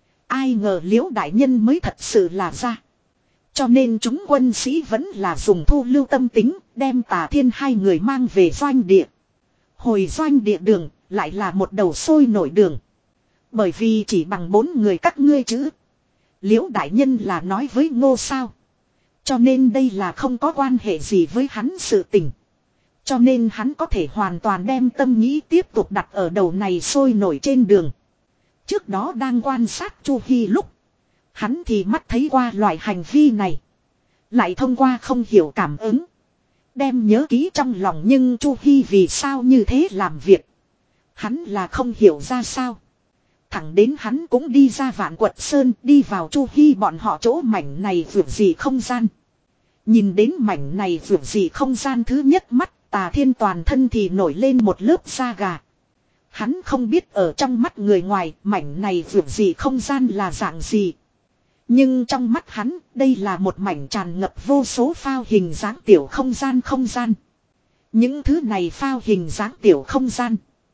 ai ngờ Liễu đại nhân mới thật sự là ra. Cho nên chúng quân sĩ vẫn là dùng thu lưu tâm tính, đem Tà Thiên hai người mang về doanh địa. Hồi doanh địa đường, lại là một đầu sôi nổi đường. Bởi vì chỉ bằng bốn người các ngươi chứ. Liễu đại nhân là nói với Ngô Sao. Cho nên đây là không có quan hệ gì với hắn sự tình. Cho nên hắn có thể hoàn toàn đem tâm nghĩ tiếp tục đặt ở đầu này sôi nổi trên đường. Trước đó đang quan sát Chu Hi lúc, hắn thì mắt thấy qua loại hành vi này. Lại thông qua không hiểu cảm ứng, đem nhớ kỹ trong lòng, nhưng Chu Hi vì sao như thế làm việc, hắn là không hiểu ra sao. Thẳng đến hắn cũng đi ra Vạn Quật Sơn, đi vào Chu Hi bọn họ chỗ mảnh này vượt gì không gian. Nhìn đến mảnh này vượt gì không gian thứ nhất mắt, Tà Thiên toàn thân thì nổi lên một lớp da gà. Hắn không biết ở trong mắt người ngoài, mảnh này vượt gì không gian là dạng gì. Nhưng trong mắt hắn, đây là một mảnh tràn ngập vô số phao hình dáng tiểu không gian không gian. Những thứ này phao hình dáng tiểu không gian.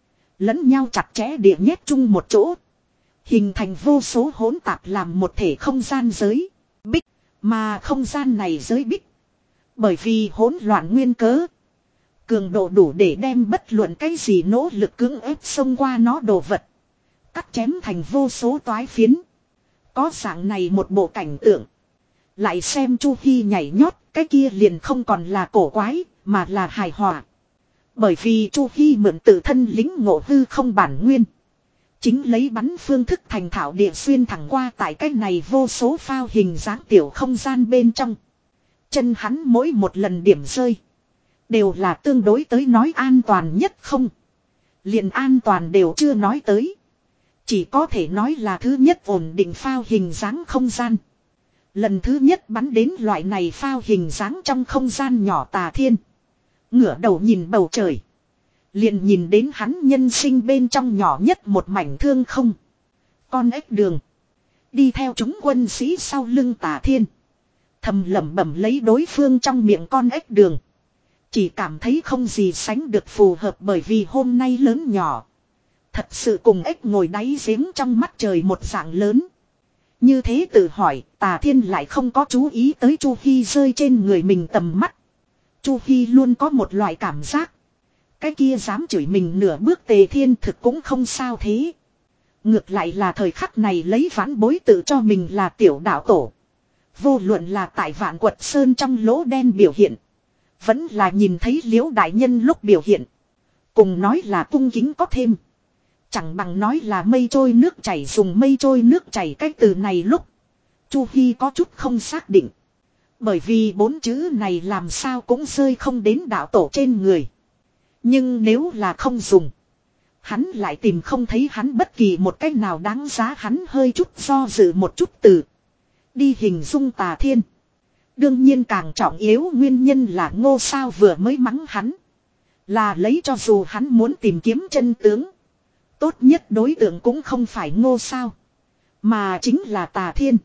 Lẫn nhau chặt chẽ địa nhét chung một chỗ. Hình thành vô số hỗn tạp làm một thể không gian giới. Bích. Mà không gian này giới bích. Bởi vì hỗn loạn nguyên cớ. Cường độ đủ để đem bất luận cái gì nỗ lực cưỡng ép xông qua nó đồ vật. Cắt chém thành vô số toái phiến. Có dạng này một bộ cảnh tượng. Lại xem Chu Hi nhảy nhót, cái kia liền không còn là cổ quái, mà là hài hòa. Bởi vì Chu Hi mượn tự thân lính ngộ hư không bản nguyên. Chính lấy bắn phương thức thành thạo địa xuyên thẳng qua tại cái này vô số phao hình dáng tiểu không gian bên trong. Chân hắn mỗi một lần điểm rơi. Đều là tương đối tới nói an toàn nhất không. Liền an toàn đều chưa nói tới. Chỉ có thể nói là thứ nhất ổn định phao hình dáng không gian. Lần thứ nhất bắn đến loại này phao hình dáng trong không gian nhỏ Tà Thiên. Ngửa đầu nhìn bầu trời. Liền nhìn đến hắn nhân sinh bên trong nhỏ nhất một mảnh thương không. Con ếch đường. Đi theo chúng quân sĩ sau lưng Tà Thiên. Thầm lẩm bẩm lấy đối phương trong miệng con ếch đường. Chỉ cảm thấy không gì sánh được phù hợp bởi vì hôm nay lớn nhỏ. Thật sự cùng ếch ngồi đáy giếng trong mắt trời một dạng lớn. Như thế tự hỏi, Tà Thiên lại không có chú ý tới Chu Hi rơi trên người mình tầm mắt. Chu Hi luôn có một loại cảm giác. Cái kia dám chửi mình nửa bước Tề Thiên thực cũng không sao thế. Ngược lại là thời khắc này lấy vãn bối tự cho mình là tiểu đạo tổ. Vô luận là tại Vạn Quật Sơn trong lỗ đen biểu hiện. Vẫn là nhìn thấy Liễu đại nhân lúc biểu hiện. Cùng nói là cung kính có thêm. Chẳng bằng nói là mây trôi nước chảy, dùng mây trôi nước chảy cái từ này lúc. Chu Hi có chút không xác định. Bởi vì bốn chữ này làm sao cũng rơi không đến đạo tổ trên người. Nhưng nếu là không dùng. Hắn lại tìm không thấy hắn bất kỳ một cách nào đáng giá hắn hơi chút do dự một chút từ. Đi hình dung Tà Thiên. Đương nhiên càng trọng yếu nguyên nhân là Ngô Sao vừa mới mắng hắn. Là lấy cho dù hắn muốn tìm kiếm chân tướng. Tốt nhất đối tượng cũng không phải Ngô Sao. Mà chính là Tà Thiên.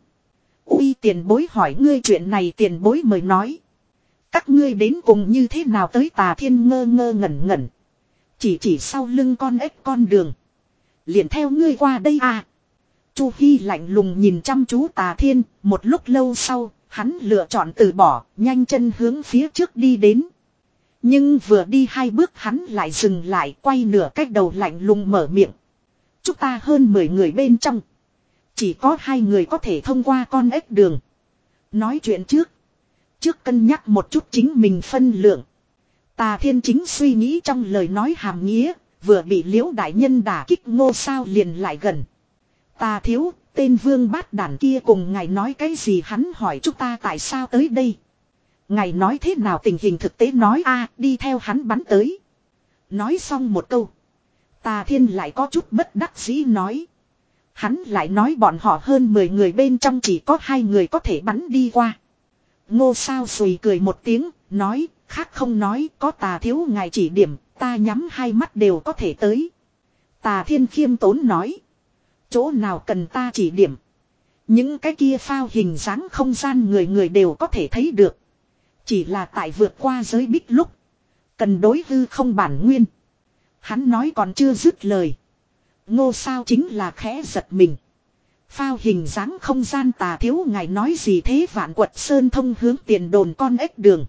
Uy tiền bối hỏi ngươi chuyện này tiền bối mời nói. Các ngươi đến cùng như thế nào tới Tà Thiên ngơ ngơ ngẩn ngẩn. Chỉ chỉ sau lưng con ếch con đường. Liền theo ngươi qua đây à. Chu Hi lạnh lùng nhìn chăm chú Tà Thiên. Một lúc lâu sau hắn lựa chọn từ bỏ. Nhanh chân hướng phía trước đi đến. Nhưng vừa đi hai bước hắn lại dừng lại. Quay nửa cách đầu lạnh lùng mở miệng. Chúng ta hơn mười người bên trong. Chỉ có hai người có thể thông qua con ếch đường. Nói chuyện trước. Trước cân nhắc một chút chính mình phân lượng. Tà Thiên chính suy nghĩ trong lời nói hàm nghĩa. Vừa bị Liễu đại nhân đả kích Ngô Sao liền lại gần. Tà thiếu, tên vương bát đản kia cùng ngài nói cái gì hắn hỏi chúng ta tại sao tới đây. Ngài nói thế nào tình hình thực tế nói a đi theo hắn bắn tới. Nói xong một câu. Tà Thiên lại có chút bất đắc dĩ nói. Hắn lại nói bọn họ hơn mười người bên trong chỉ có hai người có thể bắn đi qua. Ngô Sao sùi cười một tiếng, nói, khác không nói, có Tà thiếu ngài chỉ điểm, ta nhắm hai mắt đều có thể tới. Tà Thiên khiêm tốn nói. Chỗ nào cần ta chỉ điểm. Những cái kia phao hình dáng không gian người người đều có thể thấy được. Chỉ là tại vượt qua giới bích lúc. Cần đối hư không bản nguyên. Hắn nói còn chưa dứt lời. Ngô Sao chính là khẽ giật mình. Phao hình dáng không gian Tà thiếu ngài nói gì thế Vạn Quật Sơn thông hướng tiền đồn con ếch đường.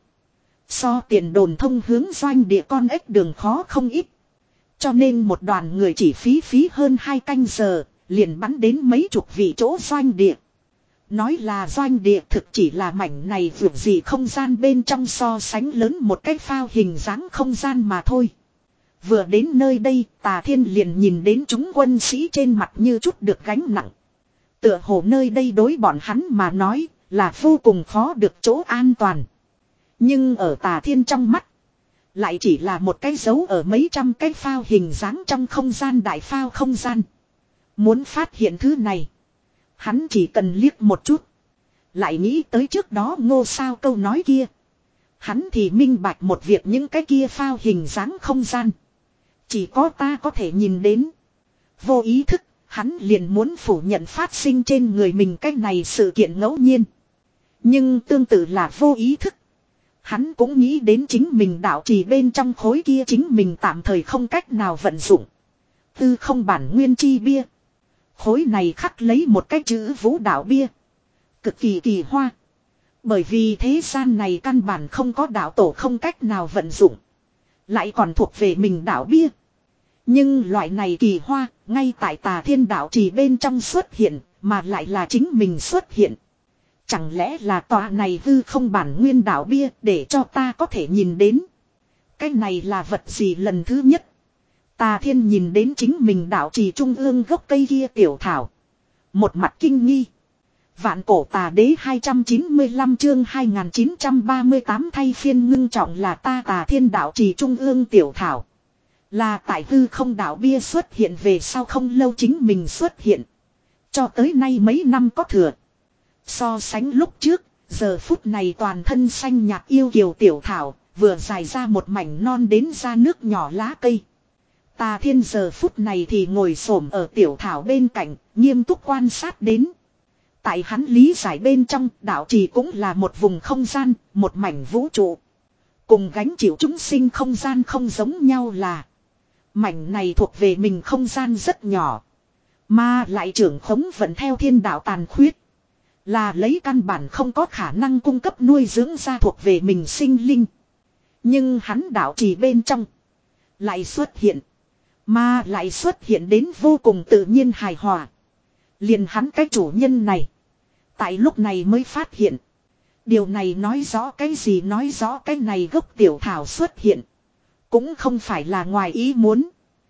So tiền đồn thông hướng doanh địa con ếch đường khó không ít. Cho nên một đoàn người chỉ phí phí hơn hai canh giờ, liền bắn đến mấy chục vị chỗ doanh địa. Nói là doanh địa thực chỉ là mảnh này vượt gì không gian bên trong so sánh lớn một cái phao hình dáng không gian mà thôi. Vừa đến nơi đây, Tà Thiên liền nhìn đến chúng quân sĩ trên mặt như chút được gánh nặng. Tựa hồ nơi đây đối bọn hắn mà nói là vô cùng khó được chỗ an toàn. Nhưng ở Tà Thiên trong mắt, lại chỉ là một cái dấu ở mấy trăm cái phao hình dáng trong không gian đại phao không gian. Muốn phát hiện thứ này, hắn chỉ cần liếc một chút. Lại nghĩ tới trước đó Ngô Sao câu nói kia. Hắn thì minh bạch một việc những cái kia phao hình dáng không gian. Chỉ có ta có thể nhìn đến. Vô ý thức, Hắn liền muốn phủ nhận phát sinh trên người mình cái này sự kiện ngẫu nhiên. Nhưng tương tự là vô ý thức. Hắn cũng nghĩ đến chính mình đạo trì bên trong khối kia chính mình tạm thời không cách nào vận dụng. Tư không bản nguyên chi bia. Khối này khắc lấy một cái chữ vũ đạo bia. Cực kỳ kỳ hoa. Bởi vì thế gian này căn bản không có đạo tổ không cách nào vận dụng. Lại còn thuộc về mình đạo bia. Nhưng loại này kỳ hoa, ngay tại Tà Thiên đạo trì bên trong xuất hiện, mà lại là chính mình xuất hiện. Chẳng lẽ là tòa này hư không bản nguyên đạo bia để cho ta có thể nhìn đến. Cái này là vật gì lần thứ nhất. Tà Thiên nhìn đến chính mình đạo trì trung ương gốc cây kia tiểu thảo. Một mặt kinh nghi. Vạn cổ tà đế hai trăm chín mươi lăm chương hai nghìn chín trăm ba mươi tám thay phiên ngưng trọng là ta Tà Thiên đạo trì trung ương tiểu thảo. Là tại hư không đạo bia xuất hiện về sau không lâu chính mình xuất hiện. Cho tới nay mấy năm có thừa. So sánh lúc trước, giờ phút này toàn thân xanh nhạt yêu kiều tiểu thảo, vừa dài ra một mảnh non đến ra nước nhỏ lá cây. Tà Thiên giờ phút này thì ngồi xổm ở tiểu thảo bên cạnh, nghiêm túc quan sát đến. Tại hắn lý giải bên trong, đạo trì cũng là một vùng không gian, một mảnh vũ trụ. Cùng gánh chịu chúng sinh không gian không giống nhau là mảnh này thuộc về mình không gian rất nhỏ. Mà lại trưởng khống vẫn theo thiên đạo tàn khuyết. Là lấy căn bản không có khả năng cung cấp nuôi dưỡng ra thuộc về mình sinh linh. Nhưng hắn đạo trì bên trong lại xuất hiện. Mà lại xuất hiện đến vô cùng tự nhiên hài hòa. Liền hắn cái chủ nhân này. Tại lúc này mới phát hiện. Điều này nói rõ cái gì, nói rõ cái này gốc tiểu thảo xuất hiện. Cũng không phải là ngoài ý muốn.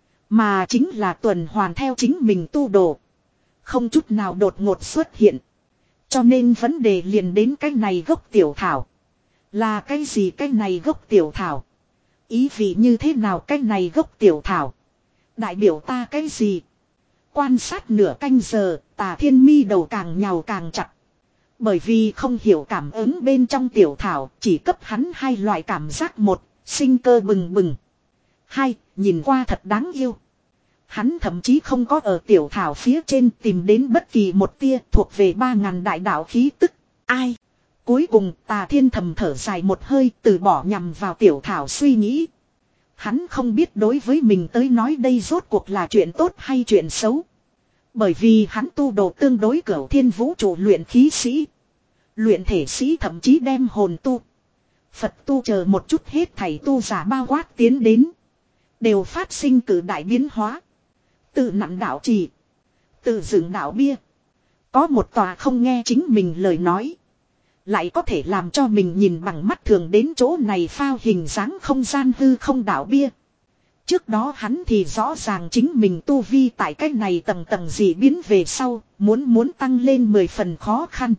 Mà chính là tuần hoàn theo chính mình tu đồ. Không chút nào đột ngột xuất hiện. Cho nên vấn đề liền đến cái này gốc tiểu thảo. Là cái gì cái này gốc tiểu thảo? Ý vị như thế nào cái này gốc tiểu thảo? Đại biểu ta cái gì? Quan sát nửa canh giờ, Tà Thiên mi đầu càng nhào càng chặt. Bởi vì không hiểu cảm ứng bên trong tiểu thảo, chỉ cấp hắn hai loại cảm giác. Một, sinh cơ bừng bừng. Hai, nhìn qua thật đáng yêu. Hắn thậm chí không có ở tiểu thảo phía trên tìm đến bất kỳ một tia thuộc về ba ngàn đại đạo khí tức. Ai? Cuối cùng Tà Thiên thầm thở dài một hơi, từ bỏ nhằm vào tiểu thảo suy nghĩ. Hắn không biết đối với mình tới nói đây rốt cuộc là chuyện tốt hay chuyện xấu. Bởi vì hắn tu đồ tương đối cửu thiên vũ trụ luyện khí sĩ. Luyện thể sĩ thậm chí đem hồn tu. Phật tu chờ một chút hết thảy tu giả bao quát tiến đến. Đều phát sinh cử đại biến hóa. Từ nặng đạo trì. Từ dựng đạo bia. Có một tòa không nghe chính mình lời nói. Lại có thể làm cho mình nhìn bằng mắt thường đến chỗ này phao hình dáng không gian hư không đạo bia. Trước đó hắn thì rõ ràng chính mình tu vi tại cái này tầng tầng dị biến về sau, muốn muốn tăng lên mười phần khó khăn.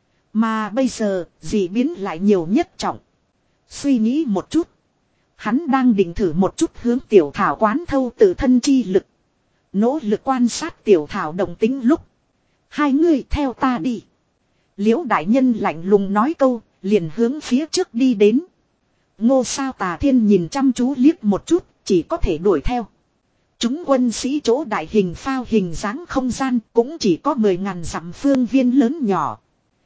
Mà bây giờ, dị biến lại nhiều nhất trọng. Suy nghĩ một chút. Hắn đang định thử một chút hướng tiểu thảo quán thâu tự thân chi lực. Nỗ lực quan sát tiểu thảo đồng tính lúc. Hai người theo ta đi. Liễu đại nhân lạnh lùng nói câu, liền hướng phía trước đi đến. Ngô sao Tà Thiên nhìn chăm chú liếc một chút, chỉ có thể đuổi theo. Chúng quân sĩ chỗ đại hình phao hình dáng không gian cũng chỉ có mười ngàn dặm phương viên lớn nhỏ.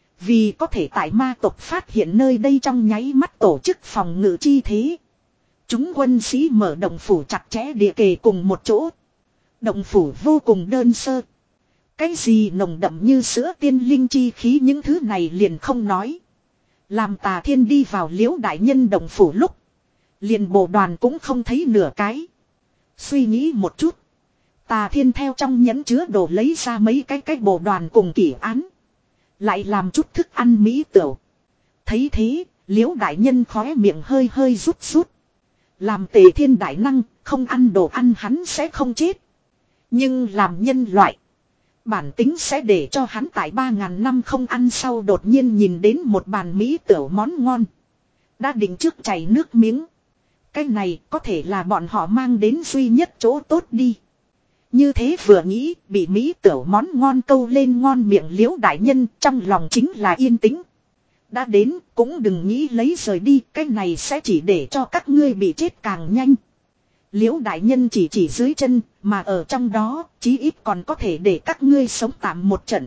Vì có thể tại ma tộc phát hiện nơi đây trong nháy mắt tổ chức phòng ngự chi thế. Chúng quân sĩ mở động phủ chặt chẽ địa kề cùng một chỗ. Động phủ vô cùng đơn sơ. Cái gì nồng đậm như sữa tiên linh chi khí những thứ này liền không nói. Làm Tà Thiên đi vào Liễu đại nhân động phủ lúc. Liền bộ đoàn cũng không thấy nửa cái. Suy nghĩ một chút. Tà Thiên theo trong nhẫn chứa đồ lấy ra mấy cái cái bộ đoàn cùng kỷ án. Lại làm chút thức ăn mỹ tửu. Thấy thế, Liễu đại nhân khóe miệng hơi hơi rút rút. Làm Tề Thiên đại năng, không ăn đồ ăn hắn sẽ không chết. Nhưng làm nhân loại. Bản tính sẽ để cho hắn tại ba ngàn năm không ăn sau đột nhiên nhìn đến một bàn mỹ tửu món ngon. Đã định trước chảy nước miếng. Cái này có thể là bọn họ mang đến duy nhất chỗ tốt đi. Như thế vừa nghĩ, bị mỹ tửu món ngon câu lên ngon miệng Liễu đại nhân, trong lòng chính là yên tĩnh. Đã đến, cũng đừng nghĩ lấy rời đi, cái này sẽ chỉ để cho các ngươi bị chết càng nhanh. Liễu đại nhân chỉ chỉ dưới chân, mà ở trong đó, chí ít còn có thể để các ngươi sống tạm một trận.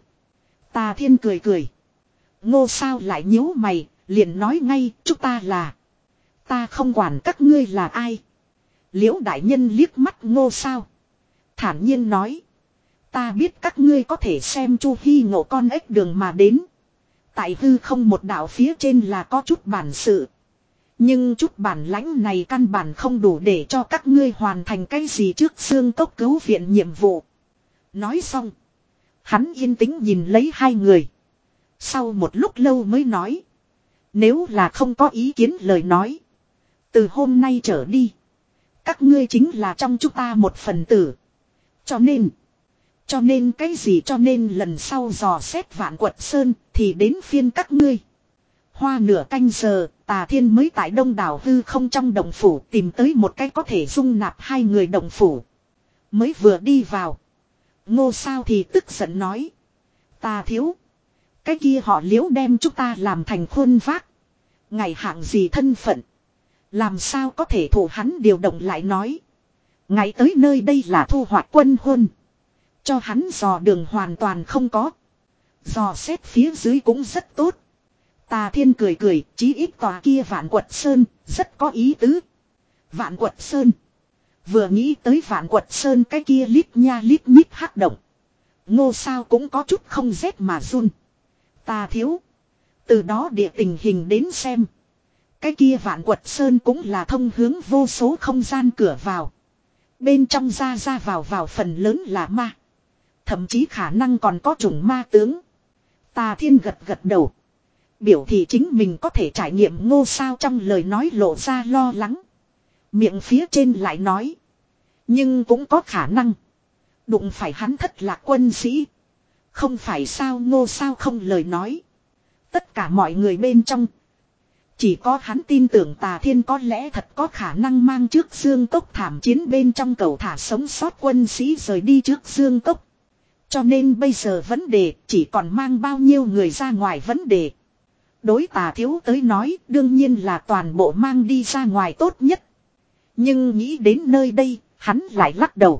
Tà Thiên cười cười. Ngô Sao lại nhíu mày, liền nói ngay, chúng ta là. Ta không quản các ngươi là ai. Liễu đại nhân liếc mắt Ngô Sao. Thản nhiên nói. Ta biết các ngươi có thể xem Chu Hi ngộ con ếch đường mà đến. Tại hư không một đạo phía trên là có chút bản sự. Nhưng chút bản lãnh này căn bản không đủ để cho các ngươi hoàn thành cái gì trước xương cốc cứu viện nhiệm vụ. Nói xong. Hắn yên tĩnh nhìn lấy hai người. Sau một lúc lâu mới nói. Nếu là không có ý kiến lời nói. Từ hôm nay trở đi. Các ngươi chính là trong chúng ta một phần tử. Cho nên. Cho nên cái gì cho nên lần sau dò xét Vạn Quật Sơn thì đến phiên các ngươi. Hoa nửa canh giờ, Tà Thiên mới tại đông đảo hư không trong động phủ tìm tới một cái có thể dung nạp hai người động phủ. Mới vừa đi vào. Ngô Sao thì tức giận nói. Tà thiếu. Cái kia họ Liễu đem chúng ta làm thành khuôn vác. Ngày hạng gì thân phận. Làm sao có thể thủ hắn điều động lại nói. Ngày tới nơi đây là thu hoạch quân hôn. Cho hắn dò đường hoàn toàn không có. Dò xét phía dưới cũng rất tốt. Tà Thiên cười cười, chí ít tòa kia Vạn Quật Sơn, rất có ý tứ. Vạn Quật Sơn. Vừa nghĩ tới Vạn Quật Sơn cái kia lít nha lít nhít hắc động. Ngô Sao cũng có chút không rét mà run. Tà thiếu. Từ đó địa tình hình đến xem. Cái kia Vạn Quật Sơn cũng là thông hướng vô số không gian cửa vào. Bên trong ra ra vào vào phần lớn là ma. Thậm chí khả năng còn có chủng ma tướng. Tà Thiên gật gật đầu. Biểu thị chính mình có thể trải nghiệm. Ngô Sao trong lời nói lộ ra lo lắng. Miệng phía trên lại nói. Nhưng cũng có khả năng. Đụng phải hắn thất lạc quân sĩ. Không phải sao Ngô Sao không lời nói. Tất cả mọi người bên trong. Chỉ có hắn tin tưởng Tà Thiên có lẽ thật có khả năng mang trước Dương Cốc thảm chiến bên trong cầu thả sống sót quân sĩ rời đi trước Dương Cốc. Cho nên bây giờ vấn đề chỉ còn mang bao nhiêu người ra ngoài vấn đề. Đối Tà thiếu tới nói đương nhiên là toàn bộ mang đi ra ngoài tốt nhất. Nhưng nghĩ đến nơi đây, hắn lại lắc đầu.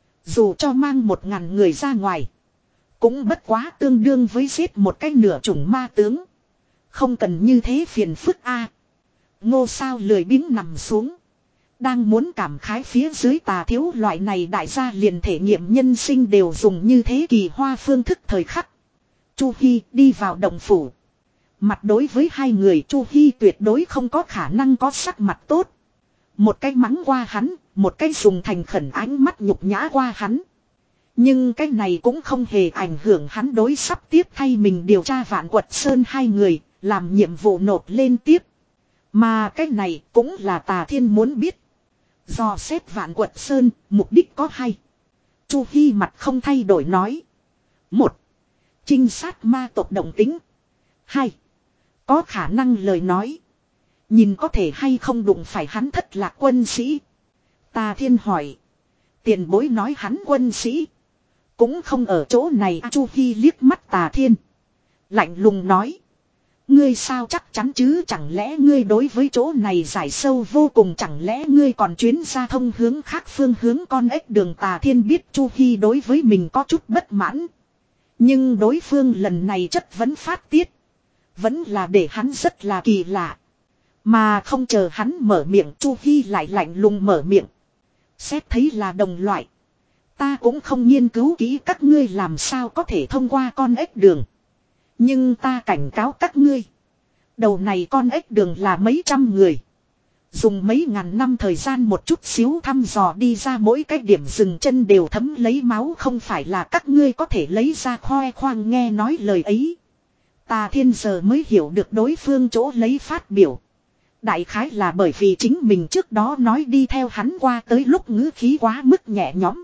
Dù cho mang một ngàn người ra ngoài. Cũng bất quá tương đương với giết một cái nửa chủng ma tướng. Không cần như thế phiền phức a. Ngô Sao lười biếng nằm xuống. Đang muốn cảm khái phía dưới Tà thiếu loại này đại gia liền thể nghiệm nhân sinh đều dùng như thế kỳ hoa phương thức thời khắc. Chu Hi đi vào động phủ. Mặt đối với hai người Chu Hi tuyệt đối không có khả năng có sắc mặt tốt. Một cái mắng qua hắn, một cái dùng thành khẩn ánh mắt nhục nhã qua hắn. Nhưng cái này cũng không hề ảnh hưởng hắn đối sắp tiếp thay mình điều tra Vạn Quật Sơn hai người, làm nhiệm vụ nộp lên tiếp. Mà cái này cũng là Tà Thiên muốn biết. Dò xét Vạn Quật Sơn, mục đích có hai. Chu Hi mặt không thay đổi nói. Một. Trinh sát ma tộc động tính. Hai. Có khả năng lời nói. Nhìn có thể hay không đụng phải hắn thất lạc quân sĩ. Tà Thiên hỏi. Tiền bối nói hắn quân sĩ. Cũng không ở chỗ này. Chu Hi liếc mắt Tà Thiên. Lạnh lùng nói. Ngươi sao chắc chắn chứ, chẳng lẽ ngươi đối với chỗ này giải sâu vô cùng, chẳng lẽ ngươi còn chuyến ra thông hướng khác phương hướng con ếch đường. Tà Thiên biết Chu Hi đối với mình có chút bất mãn. Nhưng đối phương lần này chất vấn phát tiết. Vẫn là để hắn rất là kỳ lạ. Mà không chờ hắn mở miệng Chu Hi lại lạnh lùng mở miệng. Xét thấy là đồng loại. Ta cũng không nghiên cứu kỹ các ngươi làm sao có thể thông qua con ếch đường. Nhưng ta cảnh cáo các ngươi. Đầu này con ếch đường là mấy trăm người. Dùng mấy ngàn năm thời gian một chút xíu thăm dò đi ra mỗi cái điểm dừng chân đều thấm lấy máu, không phải là các ngươi có thể lấy ra khoe khoang. Nghe nói lời ấy. Tà Thiên giờ mới hiểu được đối phương chỗ lấy phát biểu. Đại khái là bởi vì chính mình trước đó nói đi theo hắn qua tới lúc ngữ khí quá mức nhẹ nhõm.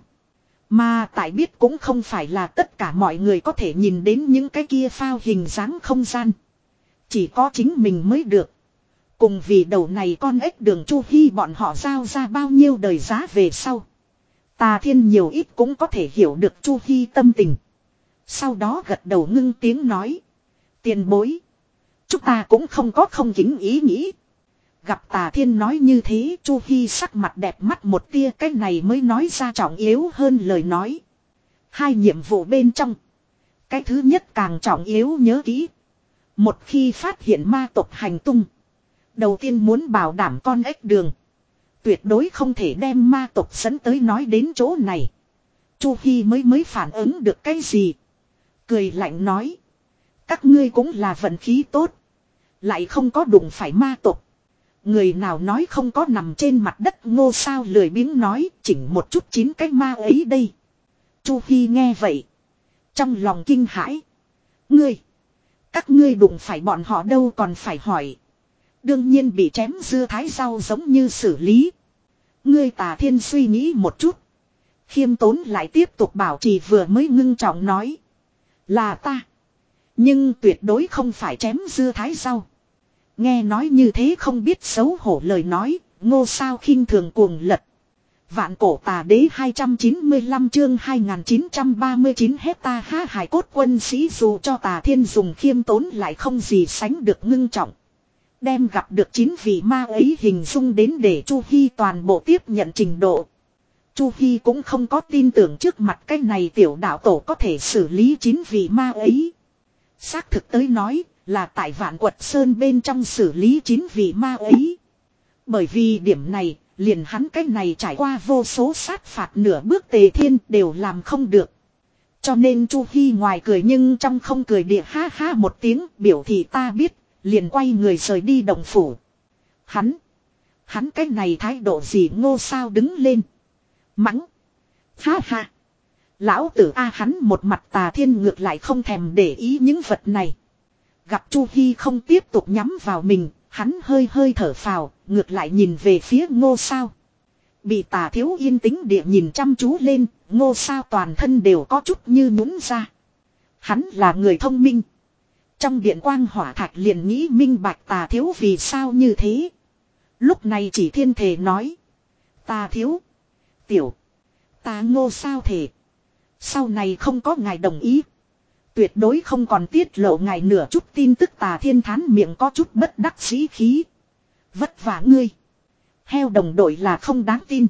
Mà tại biết cũng không phải là tất cả mọi người có thể nhìn đến những cái kia phao hình dáng không gian. Chỉ có chính mình mới được. Cùng vì đầu này con ếch đường Chu Hi bọn họ giao ra bao nhiêu đời giá về sau. Tà Thiên nhiều ít cũng có thể hiểu được Chu Hi tâm tình. Sau đó gật đầu ngưng tiếng nói. Tiền bối. Chúng ta cũng không có không kính ý nghĩ. Gặp Tà Thiên nói như thế, Chu Hi sắc mặt đẹp mắt một tia, cái này mới nói ra trọng yếu hơn lời nói. Hai nhiệm vụ bên trong. Cái thứ nhất càng trọng yếu nhớ kỹ. Một khi phát hiện ma tộc hành tung. Đầu tiên muốn bảo đảm con ếch đường. Tuyệt đối không thể đem ma tộc dẫn tới nói đến chỗ này. Chu Hi mới mới phản ứng được cái gì. Cười lạnh nói. Các ngươi cũng là vận khí tốt. Lại không có đụng phải ma tộc. Người nào nói không có nằm trên mặt đất Ngô Sao lười biếng nói chỉnh một chút chín cái ma ấy đây. Chu Hi nghe vậy. Trong lòng kinh hãi. Ngươi. Các ngươi đụng phải bọn họ đâu còn phải hỏi. Đương nhiên bị chém dưa thái rau giống như xử lý. Ngươi Tà Thiên suy nghĩ một chút. Khiêm tốn lại tiếp tục bảo trì vừa mới ngưng trọng nói. Là ta. Nhưng tuyệt đối không phải chém dưa thái rau. Nghe nói như thế không biết xấu hổ lời nói. Ngô Sao khinh thường cuồng lật. Vạn cổ tà đế hai trăm chín mươi lăm chương hai nghìn chín trăm ba mươi chín hecta ha hải cốt quân sĩ dù cho Tà Thiên dùng khiêm tốn lại không gì sánh được ngưng trọng. Đem gặp được chín vị ma ấy hình dung đến để Chu Hi toàn bộ tiếp nhận trình độ. Chu Hi cũng không có tin tưởng trước mặt cái này tiểu đạo tổ có thể xử lý chín vị ma ấy. Xác thực tới nói là tại Vạn Quật Sơn bên trong xử lý chín vị ma ấy. Bởi vì điểm này, liền hắn cái này trải qua vô số sát phạt nửa bước Tề Thiên đều làm không được. Cho nên Chu Hi ngoài cười nhưng trong không cười địa ha ha một tiếng biểu thị ta biết, liền quay người rời đi động phủ. Hắn, hắn cái này thái độ gì Ngô Sao đứng lên. Mắng. Ha ha. Lão tử A hắn một mặt Tà Thiên ngược lại không thèm để ý những vật này. Gặp Chu Hi không tiếp tục nhắm vào mình, hắn hơi hơi thở phào, ngược lại nhìn về phía Ngô Sao. Bị Tà Thiếu yên tĩnh địa nhìn chăm chú lên, Ngô Sao toàn thân đều có chút như nhũn ra. Hắn là người thông minh. Trong điện quang hỏa thạch liền nghĩ minh bạch Tà Thiếu vì sao như thế. Lúc này chỉ thiên thể nói. Tà Thiếu. Tiểu. Ta Ngô Sao thể. Sau này không có ngài đồng ý. Tuyệt đối không còn tiết lộ ngài nửa chút tin tức. Tà Thiên thán miệng có chút bất đắc dĩ khí. Vất vả ngươi. Heo đồng đội là không đáng tin.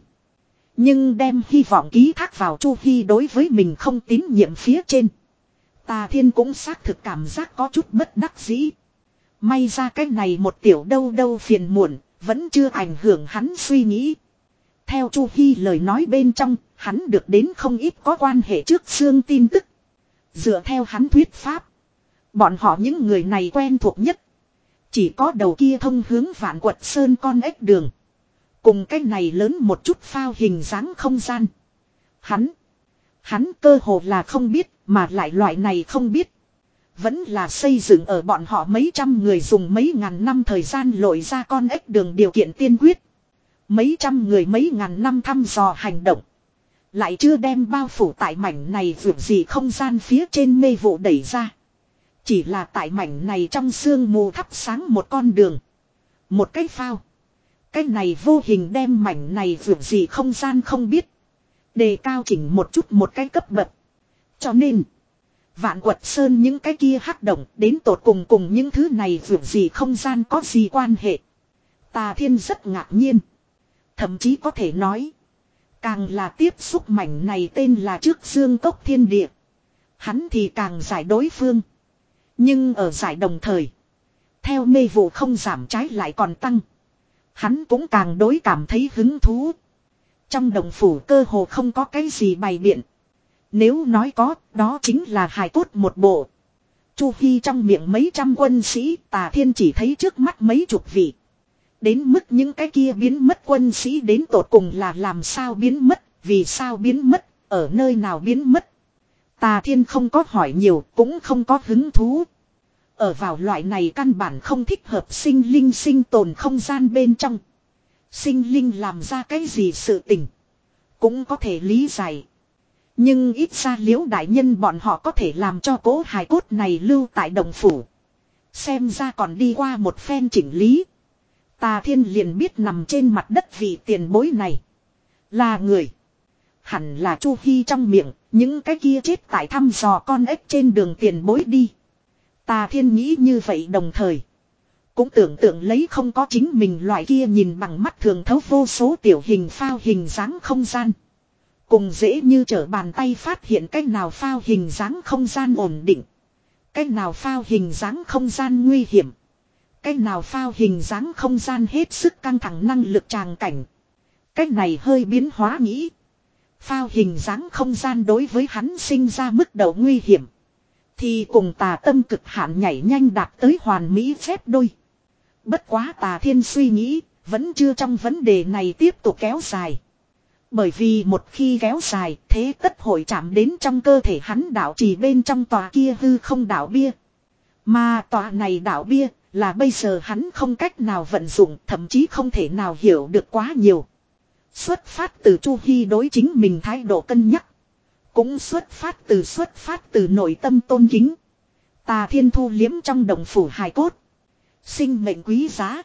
Nhưng đem hy vọng ký thác vào Chu Hi đối với mình không tín nhiệm phía trên. Tà Thiên cũng xác thực cảm giác có chút bất đắc dĩ. May ra cái này một tiểu đâu đâu phiền muộn, vẫn chưa ảnh hưởng hắn suy nghĩ. Theo Chu Hi lời nói bên trong, hắn được đến không ít có quan hệ trước xương tin tức. Dựa theo hắn thuyết pháp, bọn họ những người này quen thuộc nhất. Chỉ có đầu kia thông hướng Vạn Quật Sơn con ếch đường. Cùng cái này lớn một chút phao hình dáng không gian. Hắn, hắn cơ hồ là không biết, mà lại loại này không biết. Vẫn là xây dựng ở bọn họ mấy trăm người dùng mấy ngàn năm thời gian lội ra con ếch đường điều kiện tiên quyết. Mấy trăm người mấy ngàn năm thăm dò hành động. Lại chưa đem bao phủ tại mảnh này vượt gì không gian phía trên mê vụ đẩy ra. Chỉ là tại mảnh này trong sương mù thắp sáng một con đường. Một cái phao. Cái này vô hình đem mảnh này vượt gì không gian không biết. Đề cao chỉnh một chút một cái cấp bậc. Cho nên. Vạn Quật Sơn những cái kia hắc động đến tột cùng cùng những thứ này vượt gì không gian có gì quan hệ. Tà Thiên rất ngạc nhiên. Thậm chí có thể nói. Càng là tiếp xúc mảnh này tên là trước Dương Cốc Thiên Địa. Hắn thì càng giải đối phương. Nhưng ở giải đồng thời. Theo mê vụ không giảm trái lại còn tăng. Hắn cũng càng đối cảm thấy hứng thú. Trong đồng phủ cơ hồ không có cái gì bày biện. Nếu nói có, đó chính là hài cốt một bộ. Chu Hi trong miệng mấy trăm quân sĩ, Tà Thiên chỉ thấy trước mắt mấy chục vị. Đến mức những cái kia biến mất quân sĩ đến tột cùng là làm sao biến mất, vì sao biến mất, ở nơi nào biến mất. Tà Thiên không có hỏi nhiều, cũng không có hứng thú. Ở vào loại này căn bản không thích hợp sinh linh sinh tồn không gian bên trong. Sinh linh làm ra cái gì sự tình, cũng có thể lý giải. Nhưng ít ra Liễu đại nhân bọn họ có thể làm cho cố hài cốt này lưu tại đồng phủ. Xem ra còn đi qua một phen chỉnh lý. Tà Thiên liền biết nằm trên mặt đất vị tiền bối này là người. Hẳn là Chu Hi trong miệng, những cái kia chết tại thăm dò con ếch trên đường tiền bối đi. Tà Thiên nghĩ như vậy đồng thời. Cũng tưởng tượng lấy không có chính mình loại kia nhìn bằng mắt thường thấu vô số tiểu hình phao hình dáng không gian. Cùng dễ như trở bàn tay phát hiện cách nào phao hình dáng không gian ổn định. Cách nào phao hình dáng không gian nguy hiểm. Cách nào phao hình dáng không gian hết sức căng thẳng năng lực tràng cảnh. Cách này hơi biến hóa nghĩ. Phao hình dáng không gian đối với hắn sinh ra mức độ nguy hiểm. Thì cùng tà tâm cực hạn nhảy nhanh đạt tới hoàn mỹ phép đôi. Bất quá tà thiên suy nghĩ, vẫn chưa trong vấn đề này tiếp tục kéo dài. Bởi vì một khi kéo dài, thế tất hội chạm đến trong cơ thể hắn đạo trì bên trong tòa kia hư không đạo bia. Mà tòa này đạo bia, là bây giờ hắn không cách nào vận dụng, thậm chí không thể nào hiểu được quá nhiều. Xuất phát từ Chu Hy đối chính mình thái độ cân nhắc. Cũng xuất phát từ xuất phát từ nội tâm tôn kính. Tà thiên thu liếm trong đồng phủ hài cốt. Sinh mệnh quý giá.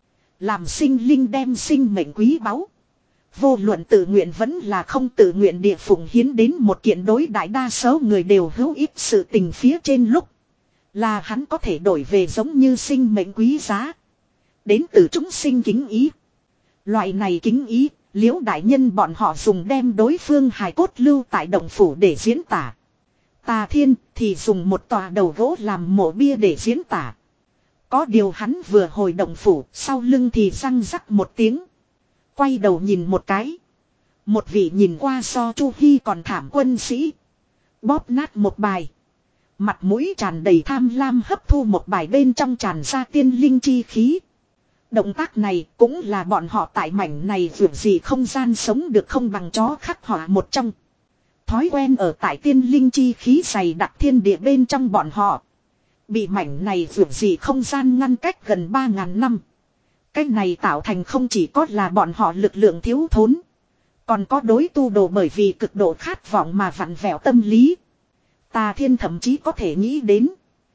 Làm sinh linh đem sinh mệnh quý báu. Vô luận tự nguyện vẫn là không tự nguyện địa phụng hiến đến một kiện đối đại đa số người đều hữu ích sự tình phía trên lúc. Là hắn có thể đổi về giống như sinh mệnh quý giá. Đến từ chúng sinh kính ý. Loại này kính ý, Liễu đại nhân bọn họ dùng đem đối phương hài cốt lưu tại động phủ để diễn tả. Tà thiên thì dùng một tòa đầu gỗ làm mộ bia để diễn tả. Có điều hắn vừa hồi động phủ, sau lưng thì răng rắc một tiếng. Quay đầu nhìn một cái. Một vị nhìn qua so Chu Hy còn thảm quân sĩ. Bóp nát một bài. Mặt mũi tràn đầy tham lam hấp thu một bài bên trong tràn ra tiên linh chi khí. Động tác này cũng là bọn họ tại mảnh này vượt gì không gian sống được không bằng chó khắc họa một trong. Thói quen ở tại tiên linh chi khí dày đặc thiên địa bên trong bọn họ. Bị mảnh này vượt gì không gian ngăn cách gần ba ngàn năm. Cách này tạo thành không chỉ có là bọn họ lực lượng thiếu thốn. Còn có đối tu đồ bởi vì cực độ khát vọng mà vặn vẹo tâm lý. Tà thiên thậm chí có thể nghĩ đến.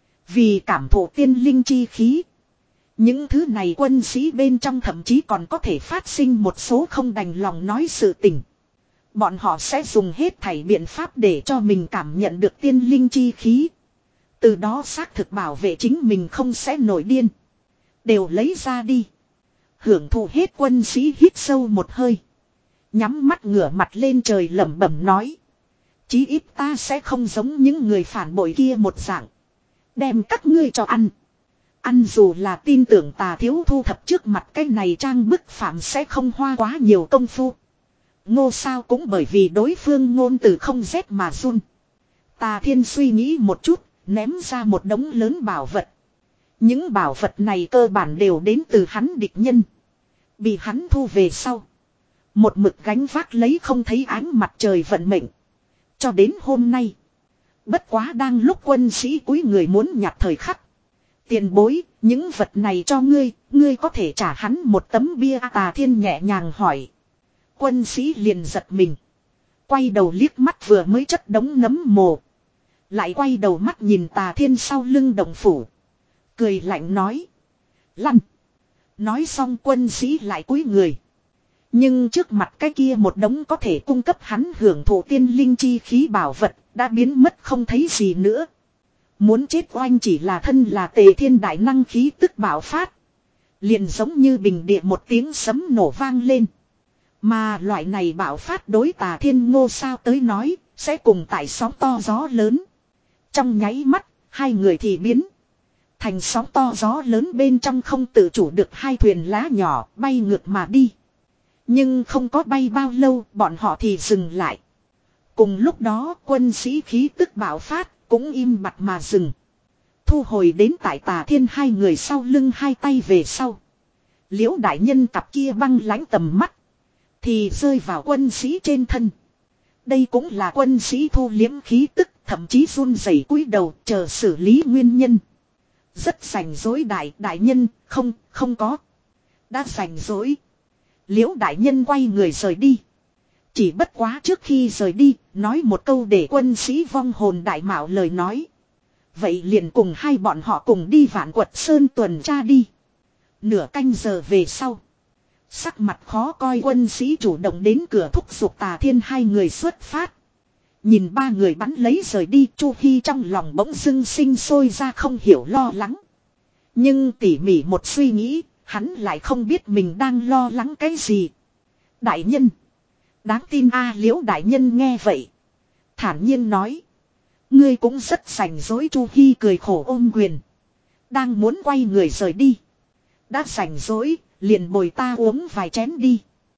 Vì cảm thụ tiên linh chi khí. Những thứ này quân sĩ bên trong thậm chí còn có thể phát sinh một số không đành lòng nói sự tình. Bọn họ sẽ dùng hết thảy biện pháp để cho mình cảm nhận được tiên linh chi khí. Từ đó xác thực bảo vệ chính mình không sẽ nổi điên. Đều lấy ra đi. Hưởng thụ hết quân sĩ hít sâu một hơi. Nhắm mắt ngửa mặt lên trời lẩm bẩm nói. Chí ít ta sẽ không giống những người phản bội kia một dạng. Đem các ngươi cho ăn. Ăn dù là tin tưởng tà thiếu thu thập trước mặt cái này trang bức phạm sẽ không hoa quá nhiều công phu. Ngô sao cũng bởi vì đối phương ngôn từ không rét mà run. Tà thiên suy nghĩ một chút, ném ra một đống lớn bảo vật. Những bảo vật này cơ bản đều đến từ hắn địch nhân. Bị hắn thu về sau. Một mực gánh vác lấy không thấy ánh mặt trời vận mệnh. Cho đến hôm nay. Bất quá đang lúc quân sĩ cúi người muốn nhặt thời khắc. Tiền bối, những vật này cho ngươi, ngươi có thể trả hắn một tấm bia. Tà thiên nhẹ nhàng hỏi. Quân sĩ liền giật mình. Quay đầu liếc mắt vừa mới chất đống nấm mồ. Lại quay đầu mắt nhìn tà thiên sau lưng động phủ. Cười lạnh nói. Lăn. Nói xong quân sĩ lại cúi người. Nhưng trước mặt cái kia một đống có thể cung cấp hắn hưởng thụ tiên linh chi khí bảo vật đã biến mất không thấy gì nữa. Muốn chết oanh chỉ là thân là tề thiên đại năng khí tức bạo phát. Liền giống như bình địa một tiếng sấm nổ vang lên. Mà loại này bạo phát đối tà thiên ngô sao tới nói sẽ cùng tại sóng to gió lớn. Trong nháy mắt hai người thì biến. Thành sóng to gió lớn bên trong không tự chủ được hai thuyền lá nhỏ bay ngược mà đi. Nhưng không có bay bao lâu bọn họ thì dừng lại. Cùng lúc đó quân sĩ khí tức bạo phát cũng im bặt mà dừng. Thu hồi đến tại tà thiên hai người sau lưng hai tay về sau. Liễu đại nhân cặp kia băng lãnh tầm mắt. Thì rơi vào quân sĩ trên thân. Đây cũng là quân sĩ thu liếm khí tức thậm chí run rẩy cúi đầu chờ xử lý nguyên nhân. Rất rảnh rối đại đại nhân không không có. Đã rảnh rối. Liễu đại nhân quay người rời đi. Chỉ bất quá trước khi rời đi, nói một câu để quân sĩ vong hồn đại mạo lời nói. Vậy liền cùng hai bọn họ cùng đi Vạn Quật Sơn tuần tra đi. Nửa canh giờ về sau. Sắc mặt khó coi quân sĩ chủ động đến cửa thúc giục tà thiên hai người xuất phát. Nhìn ba người bắn lấy rời đi, Chu Hy trong lòng bỗng dưng sinh sôi ra không hiểu lo lắng. Nhưng tỉ mỉ một suy nghĩ, hắn lại không biết mình đang lo lắng cái gì. Đại nhân. Đáng tin a Liễu đại nhân nghe vậy. Thản nhiên nói. Ngươi cũng rất rảnh rỗi. Chu Hi cười khổ ôm quyền. Đang muốn quay người rời đi. Đã rảnh rỗi, liền bồi ta uống vài chén đi.